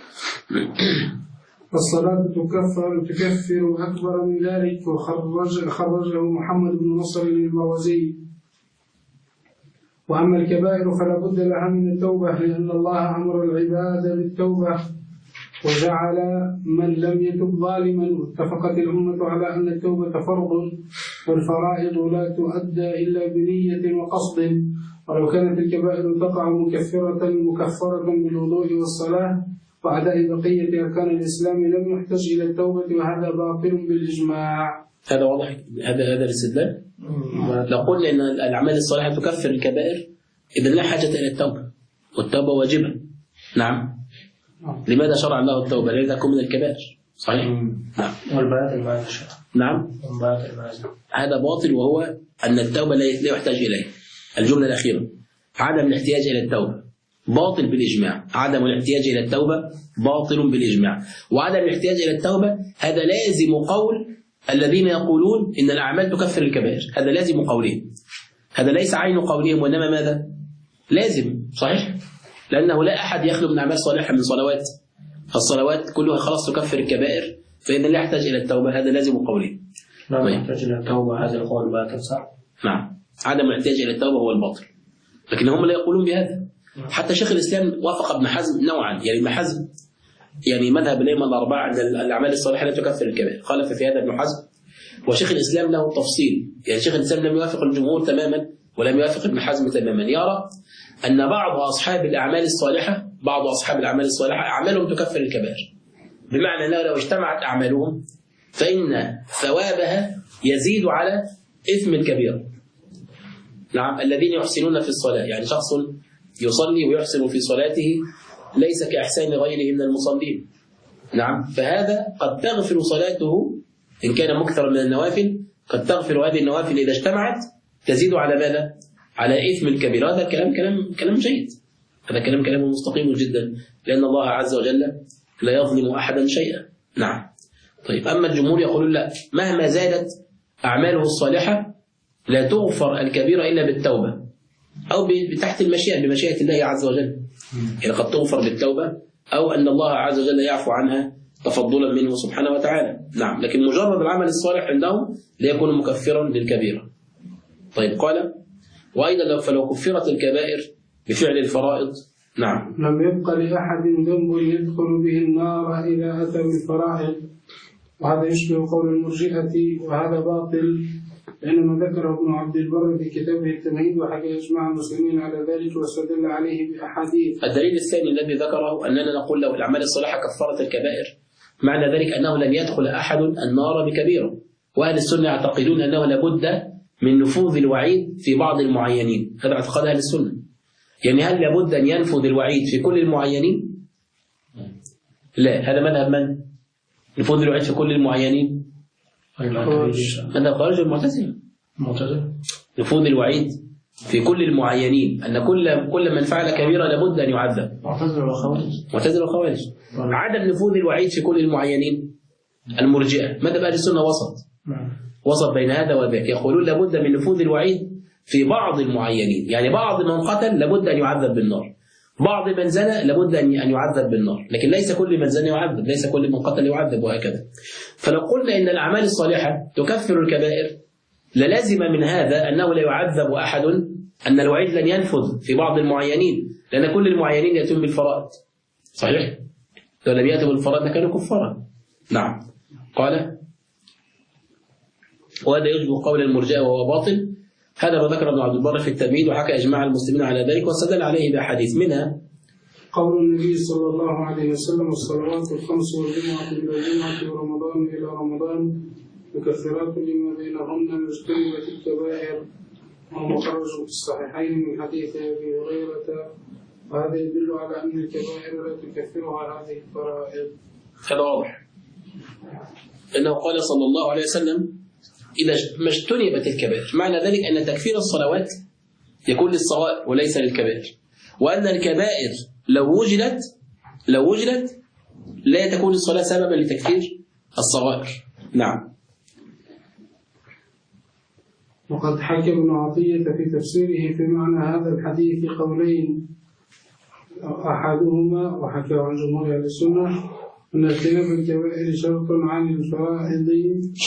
الصلاة تكفر أكبر من ذلك، وخرجه محمد بن نصر المروزي. وأما الكبائر فلا بد لها من التوبة، لأن الله أمر العباد بالتوبة وجعل من لم يتب ظالما. واتفقت الأمة على أن التوبة فرض، والفرائض لا تؤدى إلا بنية وقصد. ولو كانت الكبائر تقع مكفرة بالوضوء والصلاة وأداء بقية أركان الإسلام لم يحتج إلى التوبة، وهذا باطل بالإجماع. هذا واضح، هذا الاستدلال. لو قلنا أن الأعمال الصالحة تكفر الكبائر إذن لا حاجة إلى التوبة، والتوبة واجبة. نعم. لماذا شرع الله التوبة؟ لا تكون من الكبائر. صحيح؟ نعم. والباطل ماذا؟ نعم. والباطل ماذا؟ هذا باطل، وهو أن التوبة لا يحتاج إليه. الجملة الأخيرة عدم الاحتياج إلى التوبة باطل بالإجماع. عدم الاحتياج إلى التوبة باطل بالإجماع. وعدم الاحتياج إلى التوبة هذا لازم قول الذين يقولون إن الأعمال تكفر الكبائر، هذا لازم قولهم، هذا ليس عين قولهم وإنما ماذا؟ لازم. صحيح؟ لأنه لا أحد يخلو من أعمال صالحة من صلوات، فالصلوات كلها خلاص تكفر الكبائر، فإذا لا يحتاج إلى التوبة، هذا لازم قولهم. لا يحتاج إلى التوبة، هذا القول باطل. صح؟ نعم. عدم الاحتياج إلى التوبة هو الباطل، لكن هم لا يقولون بهذا. حتى شيخ الإسلام وافق ابن حزم نوعا، يعني ابن حزم يعني مذهب الأئمة الأربعة أن الأعمال الصالحة لا تكفر الكبائر، خالف في هذا ابن حزم. وشيخ الإسلام له تفصيل، يعني شيخ الإسلام لم يوافق الجمهور تماما ولم يوافق ابن حزم تماما. يرى أن بعض أصحاب الأعمال الصالحة أعمالهم تكفر الكبائر، بمعنى أنه لو اجتمعت أعمالهم فإن ثوابها يزيد على إثم الكبيرة. نعم. الذين يحسنون في الصلاة، يعني شخص يصلي ويحسن في صلاته ليس كإحسان غيره من المصلين. نعم. فهذا قد تغفر صلاته إن كان مكثرا من النوافل، قد تغفر هذه النوافل إذا اجتمعت تزيد على ماذا؟ على إثم الكبير. هذا كلام جيد، هذا كلام مستقيم جدا، لأن الله عز وجل لا يظلم أحدا شيئا. نعم. طيب، أما الجمهور يقولون لا، مهما زادت أعماله الصالحة لا تغفر الكبيرة إلا بالتوبة أو بتحت المشيئة، بمشيئة الله عز وجل. يعني قد تغفر بالتوبة أو أن الله عز وجل يعفو عنها تفضلا منه سبحانه وتعالى. نعم. لكن مجرد العمل الصالح عندهم لا يكون مكفرا للكبيرة. طيب، قال وأيضا فلو كفرت الكبائر بفعل الفرائض. نعم. لم يبق لأحد ذنب يدخل به النار إذا أتى بالفرائض، وهذا يشبه قول المرجئة، وهذا باطل، لأنما ذكره ابن عبد البر في كتابه التمهيد، وحكى إجماع المسلمين على ذلك واستدل عليه بأحاديث. الدليل الثاني الذي ذكره أننا نقول لو الأعمال الصالحة كفرت الكبائر، معنى ذلك أنه لن يدخل أحد النار بكبيرة، وأهل السنة يعتقدون أنه لابد من نفوذ الوعيد في بعض المعينين. هذا اعتقاد أهل السنة. يعني هل لابد أن ينفذ الوعيد في كل المعينين؟ لا. هذا مذهب من؟ نفوذ الوعيد في كل المعينين؟ مذهب خارج المعتزلة. نفوذ الوعيد في كل المعينين، أن كل من فعل كبيرة لابد أن يعذب. معتزلة وخوارج. عدم نفوذ الوعيد في كل المعينين المرجئة. مذهب أهل السنة وسط بين هذا وذاك، يقولون لابد من نفوذ الوعيد في بعض المعينين، يعني بعض من قتل لابد أن يعذب بالنار، بعض من زنى لابد أن يعذب بالنار، لكن ليس كل من زنى يعذب، ليس كل من قتل يعذب، وهكذا. فلو قلنا إن الأعمال الصالحة تكفر الكبائر للازم من هذا أنه لا يعذب أحد، أن الوعيد لن ينفذ في بعض المعينين، لأن كل المعينين يأتون بالفرائض. صحيح؟ لو لم يأتوا بالفرائض لكانوا كفارا. نعم. قال وهذا يشبه قول المرجئة وهو باطل. هذا ما ذكر ابن عبد البر في التمهيد، وحكى إجماع المسلمين على ذلك واستدل عليه بأحاديث، منها قول النبي صلى الله عليه وسلم: الصلوات الخمس والجمعة إلى الجمعة ورمضان إلى رمضان مكفرات لما بينهن من اجتنبت الكبائر، وهو مخرج في الصحيحين من حديث أبي هريرة، وهذا يدل على أن الكبائر لا تكفرها هذه الفرائض. هذا واضح، إنه قال صلى الله عليه وسلم: إذا ما اجتنبت الكبائر، معنى ذلك أن تكفير الصلوات يكون للصغائر وليس للكبائر، وأن الكبائر لو وجدت لا تكون الصلاة سببا لتكفير الصغائر. نعم. وقد حكى ابن عطية في تفسيره في معنى هذا الحديث قولين، أحدهما وحكى عن جمهور أهل السنة أن اجتناب الكبائر شرط عن الفرائض،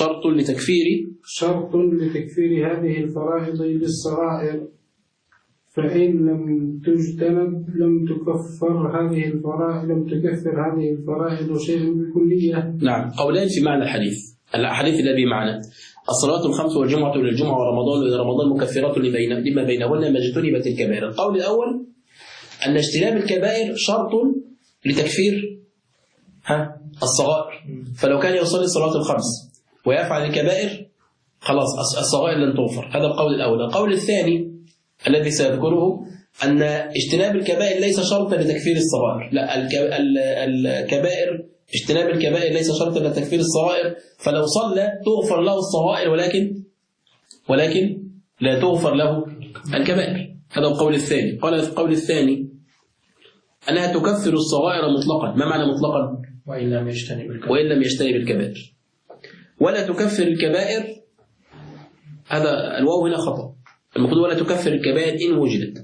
شرط لتكفير هذه الفرائض للصغائر، فإن لم تجتنب لم تكفر هذه الفرائض شيئا بالكلية. نعم، قولان في معنى الحديث الذي معنا: الصلاة الخمس والجمعة إلى الجمعة ورمضان إلى رمضان مكفرات لما بينهن ما اجتنبت الكبائر. القول الأول أن اجتناب الكبائر شرط لتكفير الصغائر، فلو كان يصلي الصلاة الخمس ويفعل الكبائر خلاص الصغائر لن تغفر. هذا القول الأول. القول الثاني الذي سأذكره أن اجتناب الكبائر ليس شرطا لتكفير الصغائر، لا، الكبائر اجتناب الكبائر ليس شرطا لتكفير الصغائر، فلو صلى تغفر له الصغائر ولكن لا تغفر له الكبائر. هذا القول الثاني. قال في القول الثاني أنها تكفر الصغائر مطلقا. ما معنى مطلقا؟ وإن لم يجتنب الكبائر. ولا تكفر الكبائر، هذا الواو هنا خطأ، المفروض ولا تكفر الكبائر إن وجدت.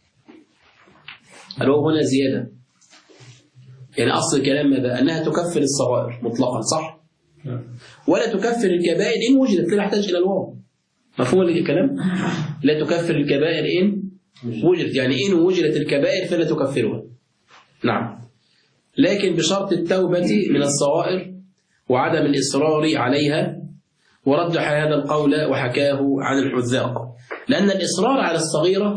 الواو هنا زيادة، يعني أصل الكلام ماذا؟ أنها تكفر الصغائر مطلقا، صح؟ ولا تكفر الكبائر إن وجدت، لا يحتاج إلى الواو. مفهوم الكلام؟ لا تكفر الكبائر إن وجدت، يعني إن وجدت الكبائر فلا تكفرها. نعم، لكن بشرط التوبة من الصغائر وعدم الإصرار عليها. ورجح هذا القول وحكاه عن الحذاق، لأن الإصرار على الصغيرة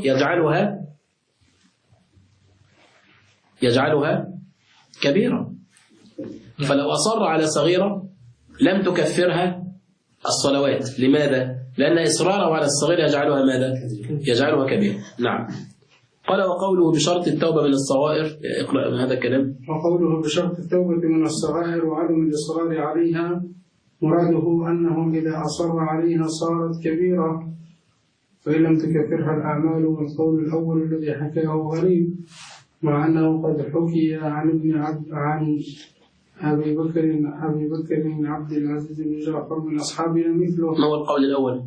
يجعلها كبيرة، فلو أصر على صغيرة لم تكفرها الصلوات. لماذا؟ لأن إصراره على الصغيرة يجعلها ماذا؟ يجعلها كبيرة. نعم. قال وقوله بشرط التوبة من الصغائر، اقرأ هذا الكلام. وقوله بشرط التوبة من الصغائر وعدم الإصرار عليها مراده أنه إذا أصر عليها صارت كبيرة فإن لم تكفرها الأعمال. والقول الأول الذي حكاه غريب، مع أنه قد حكي عن أبي بكر بن عبد العزيز بن جعفر من أصحابنا مثله. ما هو القول الأول؟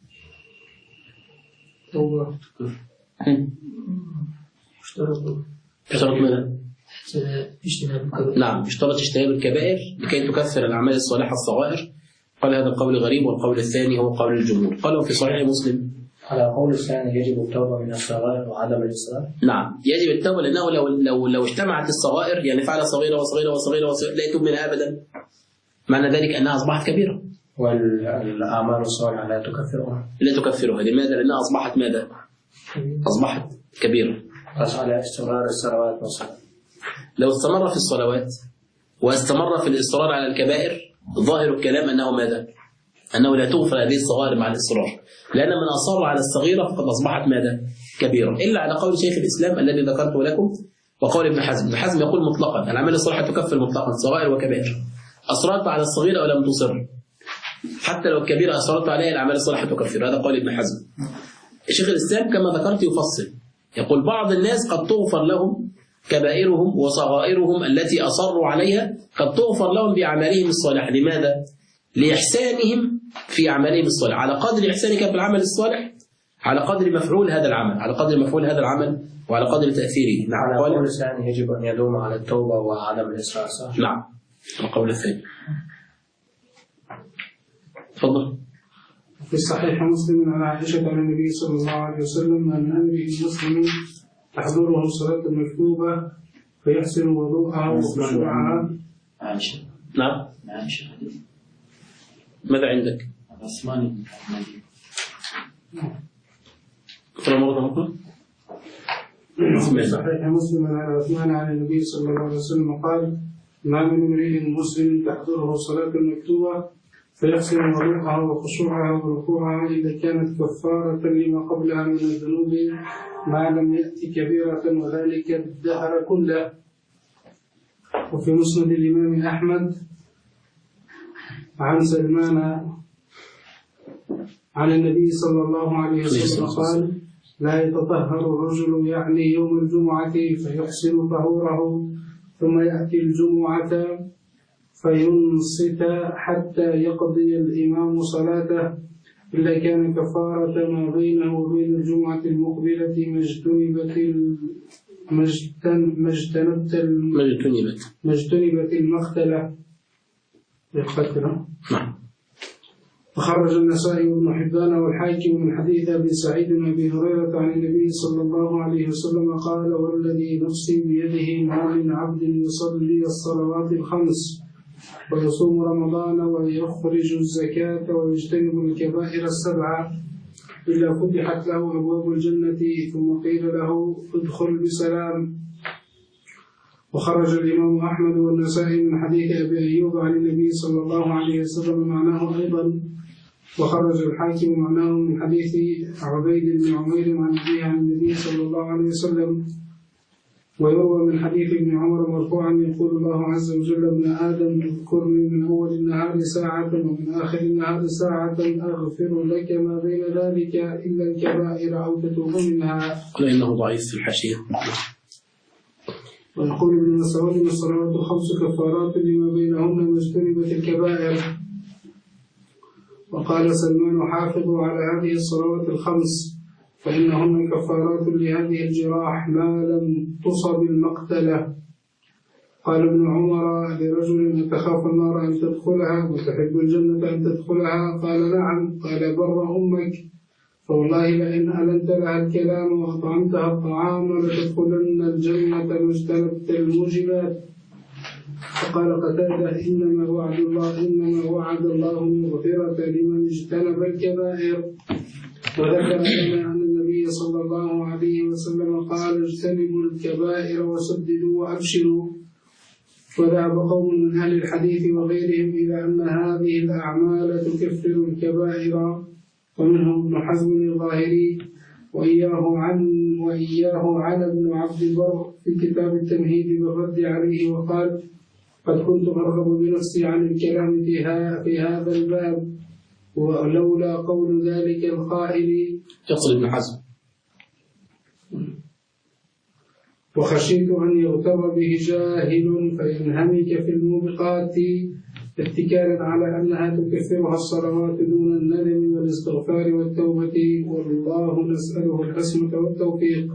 توبة. اشترط ماذا؟ نعم، اشترط اجتناب الكبائر لكي تكفر الأعمال الصالحة الصغائر. قال هذا القول غريب، والقول الثاني هو قول الجمهور. قالوا في صحيح مسلم على قول الثاني يجب التوبة من الصغائر وعدم الإصرار. نعم، يجب التوبة، لأنه لو اجتمعت الصغائر، يعني فعل صغيرة وصغيرة وصغيرة لا يتوب منها أبدا، معنى ذلك أنها أصبحت كبيرة. والأعمال الصالحة لا تكفرها. لماذا؟ لأنها أصبحت ماذا؟ أصبحت كبيرة. بس على استمرار الصلوات والصلاة. لو استمر في الصلوات واستمر في الإصرار على الكبائر، ظاهر الكلام أنه ماذا؟ أنه لا تغفر هذه الصغائر مع الإصرار، لأن من أصر على الصغيرة فقد أصبحت ماذا؟ كبيرة، إلا على قول شيخ الإسلام الذي ذكرته لكم وقول ابن حزم. ابن حزم يقول مطلقا الأعمال الصالحة تكفر مطلقا صغائر وكبائر. أصررت على الصغيرة ولم تصر، حتى لو الكبيرة أصررت عليها الأعمال الصالحة تكفر. هذا قول ابن حزم. شيخ الإسلام كما ذكرت يفصل، يقول بعض الناس قد تغفر لهم كبائرهم وصغائرهم التي أصروا عليها، قد تغفر لهم بأعمالهم الصالحة. لماذا؟ لإحسانهم في أعمالهم الصالحة. على قدر إحسانك في العمل الصالح على قدر مفعول هذا العمل، وعلى قدر تأثيره. نعم. على قول الثاني يجب أن يدوم على التوبة وعدم الإصرار، صح؟ نعم، القول الثاني. تفضل. في صحيح مسلم عن عائشة عن النبي صلى الله عليه وسلم أن أمره المسلم تحضره الصلاة المكتوبة فيحسن وضوءها وخشوعها. عائشة. نعم. عائشة. ماذا عندك؟ عثمان. اقرأ مرة أخرى. في صحيح مسلم عن عثمان عن النبي صلى الله عليه وسلم قال: ما من امرئ مسلم تحضره الصلاة المكتوبة فيحسن وضوءها وخشوعها وركوعها إذا كانت كفارة لما قبلها من الذنوب ما لم يأتي كبيرة، وذلك الدهر كله. وفي مسند الإمام أحمد عن سلمان عن النبي صلى الله عليه وسلم قال: لا يتطهر الرجل يعني يوم الجمعة فيحسن طهوره ثم يأتي الجمعة فينصت حتى يقضي الإمام صلاته إلا كان كفارة ما بينه وبين الجمعة المقبلة ما اجتنبت المختلة. نعم. أخرج النسائي وابن حبان والحاكم من حديث أبي سعيد بن أبي هريرة عن النبي صلى الله عليه وسلم قال: والذي نفسي بيده ما من عبد يصلي الصلوات الخمس ويصوم رمضان ويخرج الزكاة ويجتنب الكبائر السبعة إلا فتحت له أبواب الجنة ثم قيل له ادخل بسلام. وخرج الإمام أحمد والنسائي من حديث أبي أيوب عن النبي صلى الله عليه وسلم معناه أيضا. وخرج الحاكم معناه من حديث عبيد بن عمير عن أبيه عن النبي صلى الله عليه وسلم. ويروى من حديث ابن عمر مرفوعا يقول الله عز وجل: ابن آدم اذكرني من أول النهار ساعة ومن آخر النهار ساعة أغفر لك ما بين ذلك إلا الكبائر أو تتوب منها. قل إنه ضعيف في الحاشية. ويقول ابن مسعود: الصلوات الخمس كفارات لما بينهن واجتنبت الكبائر. وقال سلمان: حافظوا على هذه الصلوات الخمس فإنهن كفارات لهذه الجراح ما لم تصب المقتلة. قال ابن عمر لرجل: أتخاف النار أن تدخلها وتحب الجنة أن تدخلها؟ قال: نعم. قال: بر أمك، فوالله لئن ألنت لها الكلام وأطعمتها الطعام لتدخلن الجنة واجتنبت الموجبات. فقال قتادة: إنما وعد الله المغفرة لمن اجتنب الكبائر. وذكر أن النبي صلى الله عليه وسلم قال: اجتنبوا الكبائر وسددوا وأبشروا. وذهب قوم من أهل الحديث وغيرهم إلى أن هذه الأعمال تكفر الكبائر، ومنهم ابن حزم الظاهري وإياه على ابن عبد البر في كتاب التمهيد بالرد عليه، وقال: قد كنت أرغب بنفسي عن الكلام في هذا الباب ولولا قول ذلك القائل. يقصد ابن حزم: وخشيت أن يغتر به جاهل فينهمك في الموبقات اتكالا على أنها تكفرها الصلوات دون الندم والاستغفار والتوبة، والله نسأله الحسنة والتوفيق.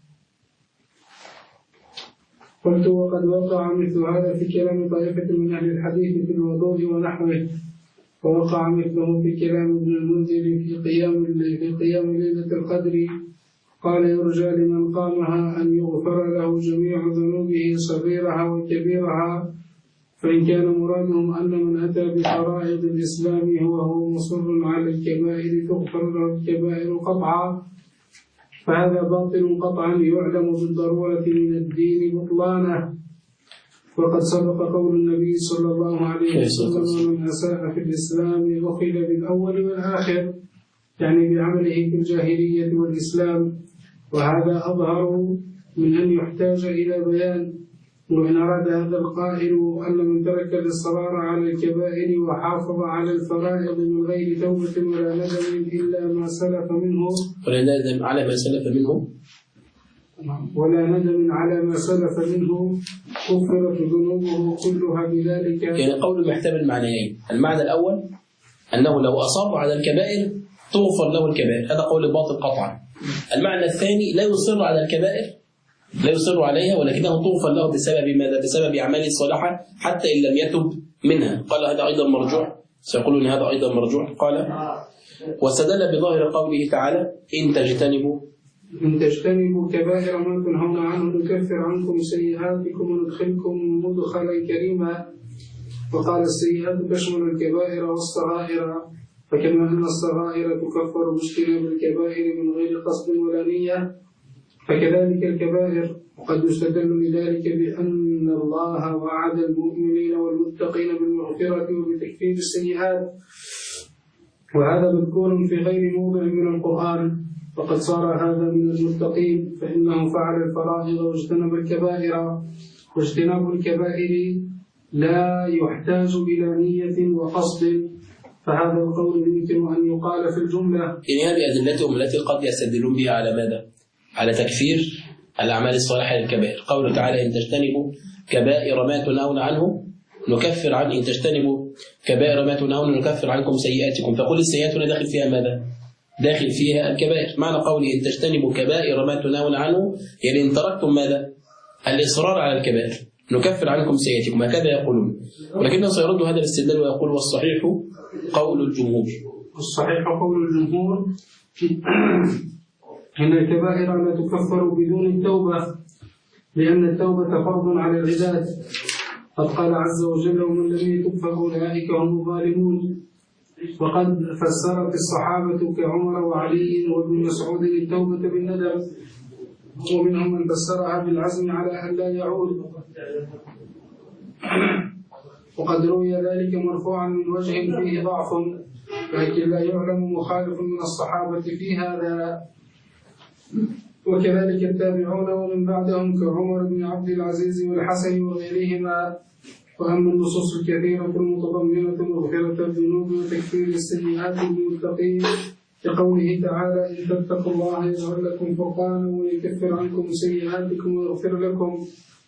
قلت: وقد وقع مثل هذا في كلام طائفة من أهل الحديث في الوضوء ونحوه، ووقع مثله في كلام ابن المنذر في قيام ليلة القدر. قال: يرجى لمن قامها أن يغفر له جميع ذنوبه صغيرها وكبيرها، فإن كان مرادهم أن من أتى بفرائض الإسلام وهو مصر على الكبائر تغفر له الكبائر قطعا، فهذا باطل قطعا يعلم بالضرورة من الدين بطلانه. وقد سبق قول النبي صلى الله عليه وسلم: من أساء في الإسلام أخذ بالأول والآخر، يعني بعمله في الجاهلية والإسلام، وهذا أظهر من أن يحتاج إلى بيان. وإن أراد هذا القائل أن من ترك الإصرار على الكبائر وحافظ على الفرائض من غير توبة ولا ندم إلا ما سلف منه ولا ندم على ما سلف منه كفرت ذنوبه كلها بذلك. يعني قول محتمل معنيين: المعنى الأول أنه لو أصر على الكبائر تغفر له الكبائر، هذا قول باطل قطعا. المعنى الثاني: لا يصر على الكبائر، لا يصر عليها، ولكنه تغفر له بسبب ماذا؟ بسبب أعماله الصالحة حتى إن لم يتب منها. قال: هذا أيضا مرجوع، سيقولون هذا أيضا مرجوع. قال: واستدل بظاهر قوله تعالى: إن تجتنبوا كبائر ما تنهون عنه نكفر عنكم سيئاتكم وندخلكم مدخلا كريما. وقال: السيئات تشمل الكبائر والصغائر، فكما أن الصغائر تكفر باجتناب الكبائر من غير قصد ولا نية، فكذلك الكبائر. وقد يستدل لذلك بأن الله وعد المؤمنين والمتقين بالمغفرة وبتكفير السيئات، وهذا مذكور في غير موضع من القرآن. فقد صار هذا من المتقين، فإنه فعل الفرائض واجتنب الكبائر، واجتناب الكبائر لا يحتاج إلى نية وقصد، فهذا القول يمكن أن يقال في الجملة. يعني هذه أدلتهم التي قد يستدلون بها على ماذا؟ على تكفير الأعمال الصالحة للكبائر. قوله تعالى: إن تجتنبوا كبائر ما تنهون عنه نكفر عنه، إن تجتنبوا كبائر ما تنهون نكفر عنكم سيئاتكم. فقل السيئات هنا داخل فيها ماذا؟ داخل فيها الكبائر. معنى قوله إن تجتنبوا كبائر ما تنهون عنه يعني إن تركتم ماذا؟ الإصرار على الكبائر نكفر عنكم سيئاتكم، هكذا يقولون. ولكنه سيرد هذا الاستدلال ويقول: والصحيح قول الجمهور. الصحيح قول الجمهور إن الكبائر لا تكفر بدون التوبة، لأن التوبة فرض على العباد. قد قال عز وجل: ومن لم يتب فأولئك هم الظالمون. وقد فسرت الصحابة كعمر وعلي وابن مسعود التوبة بالندم، ومنهم من فسرها بالعزم على أن لا يعود. وقد روي ذلك مرفوعا من وجه فيه ضعف، لكن لا يعلم مخالف من الصحابة في هذا. وكذلك التابعون ومن بعدهم كعمر بن عبد العزيز والحسن وغيرهما. وأما النصوص الكثيرة المتضمنة مغفرة الذنوب وتكفير السيئات للمتقين كقوله تعالى: إن تتقوا الله يجعل لكم فرقانا ويكفر عنكم سيئاتكم ويغفر لكم.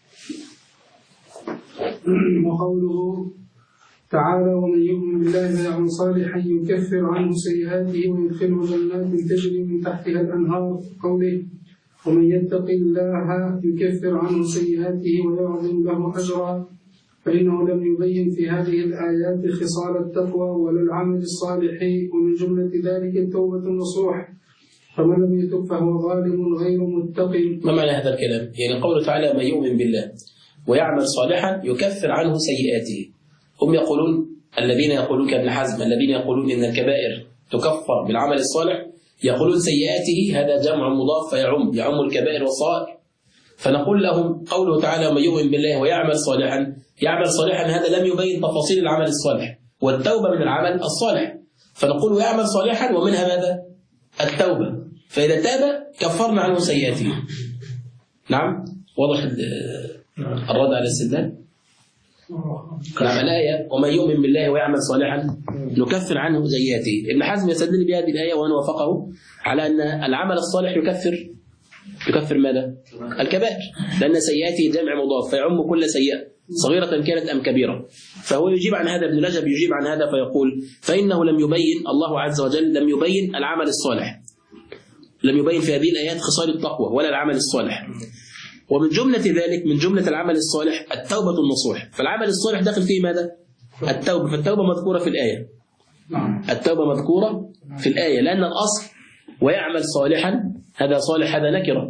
وقوله تعالى: ومن يؤمن بالله ويعمل صالحا يكفر عنه سيئاته ويدخله جنات تجري من تحتها الأنهار. قوله: ومن يتق الله يكفر عنه سيئاته ويعظم له أجرا. فإنه لم يبين في هذه الآيات خصال التقوى ولا العمل الصالح، ومن جملة ذلك التوبة النصوح. فمن لم يتب فهو ظالم غير متقي. ما معنى هذا الكلام؟ يعني قوله تعالى: من يؤمن بالله ويعمل صالحا يكفر عنه سيئاته. هم يقولون، الذين يقولون كابن حزم، الذين يقولون إن الكبائر تكفر بالعمل الصالح، يقولون سيئاته هذا جمع مضاف يعم الكبائر والصغائر. فنقول لهم قوله تعالى: من يؤمن بالله ويعمل صالحا، يعمل صالحا هذا لم يبين تفاصيل العمل الصالح، والتوبة من العمل الصالح. فنقول ويعمل صالحا ومنها ماذا؟ التوبة. فإذا تاب كفرنا عنه سيئاته. نعم، واضح الرد على الاستدلال؟ نعم. الآية: ومن يؤمن بالله ويعمل صالحا نكفر عنه سيئاته. ابن حزم يستدل بهذه الآية وأنا وافقه على أن العمل الصالح يكفر ماذا؟ الكبائر، لأن سيئاته جمع مضاف فيعم كل سيئة صغيرة كانت أم كبيرة. فهو يجيب عن هذا، ابن رجب يجيب عن هذا فيقول: فإنه لم يبين، الله عز وجل لم يبين العمل الصالح، لم يبين في هذه الآيات خصال التقوى ولا العمل الصالح. ومن جملة ذلك، من جملة العمل الصالح التوبة النصوح. فالعمل الصالح داخل فيه ماذا؟ التوبة. فالتوبة مذكورة في الآية. التوبة مذكورة في الآية، لأن الأصل ويعمل صالحا، هذا صالح هذا نكرة،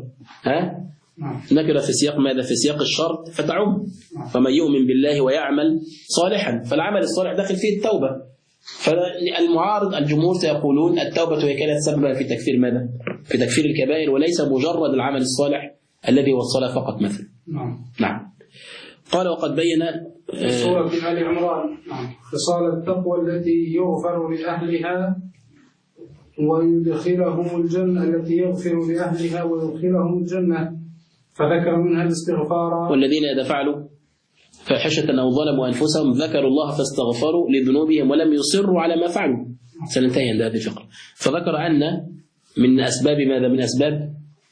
نكرة في سياق ماذا؟ في سياق الشرط فتعم. فمن يؤمن بالله ويعمل صالحا، فالعمل الصالح داخل فيه التوبة. فالمعارض الجمهور سيقولون التوبة هي كانت سببا في تكفير ماذا؟ في تكفير الكبائر، وليس مجرد العمل الصالح الذي هو الصلاة فقط مثلا. نعم. قال: وقد بين سورة آل عمران خصال التقوى التي يغفر لأهلها ويدخلهم الجنة، التي يغفر لأهلها ويدخلهم الجنة، فذكر منها الاستغفار. والذين إذا فعلوا فاحشة أو ظلموا أنفسهم ذكروا الله فاستغفروا لذنوبهم ولم يصروا على ما فعلوا. سننتهي عند هذه الفقرة. فذكر أن من أسباب ماذا؟ من أسباب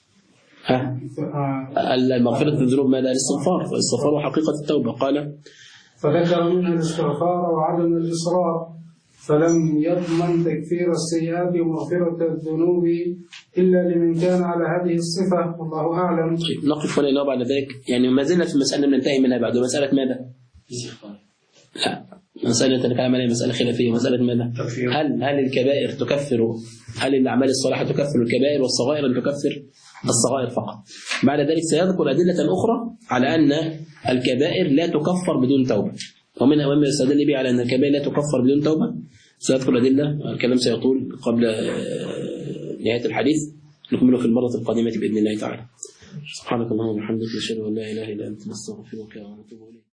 المغفرة الذنوب ماذا؟ الاستغفار. فالاستغفار حقيقة التوبة. قال: فذكر منها الاستغفار وعدم الإصرار، فلم يضمن تكفير السيئات ومغفرة الذنوب إلا لمن كان على هذه الصفة، والله أعلم. نقف هنا بعد ذلك، يعني ما زلنا في المسألة ننتهي منها بعد. مسألة ماذا؟ لا، مسألة نتكلم عليها مسألة خلافية. مسألة ماذا؟ هل الكبائر تكفر، هل الأعمال الصالحة تكفر الكبائر والصغائر أن تكفر الصغائر فقط؟ بعد ذلك سيذكر أدلة أخرى على أن الكبائر لا تكفر بدون توبة، ومنها ما يستدل به على أن الكبائر لا تكفر بدون توبة. سيذكر أدلة، الكلام سيطول قبل نهاية الحديث، نكمله في المرة القادمة بإذن الله تعالى. سبحانك اللهم وبحمدك، نشهد أن لا إله إلا أنت، نستغفرك ونتوب إليك.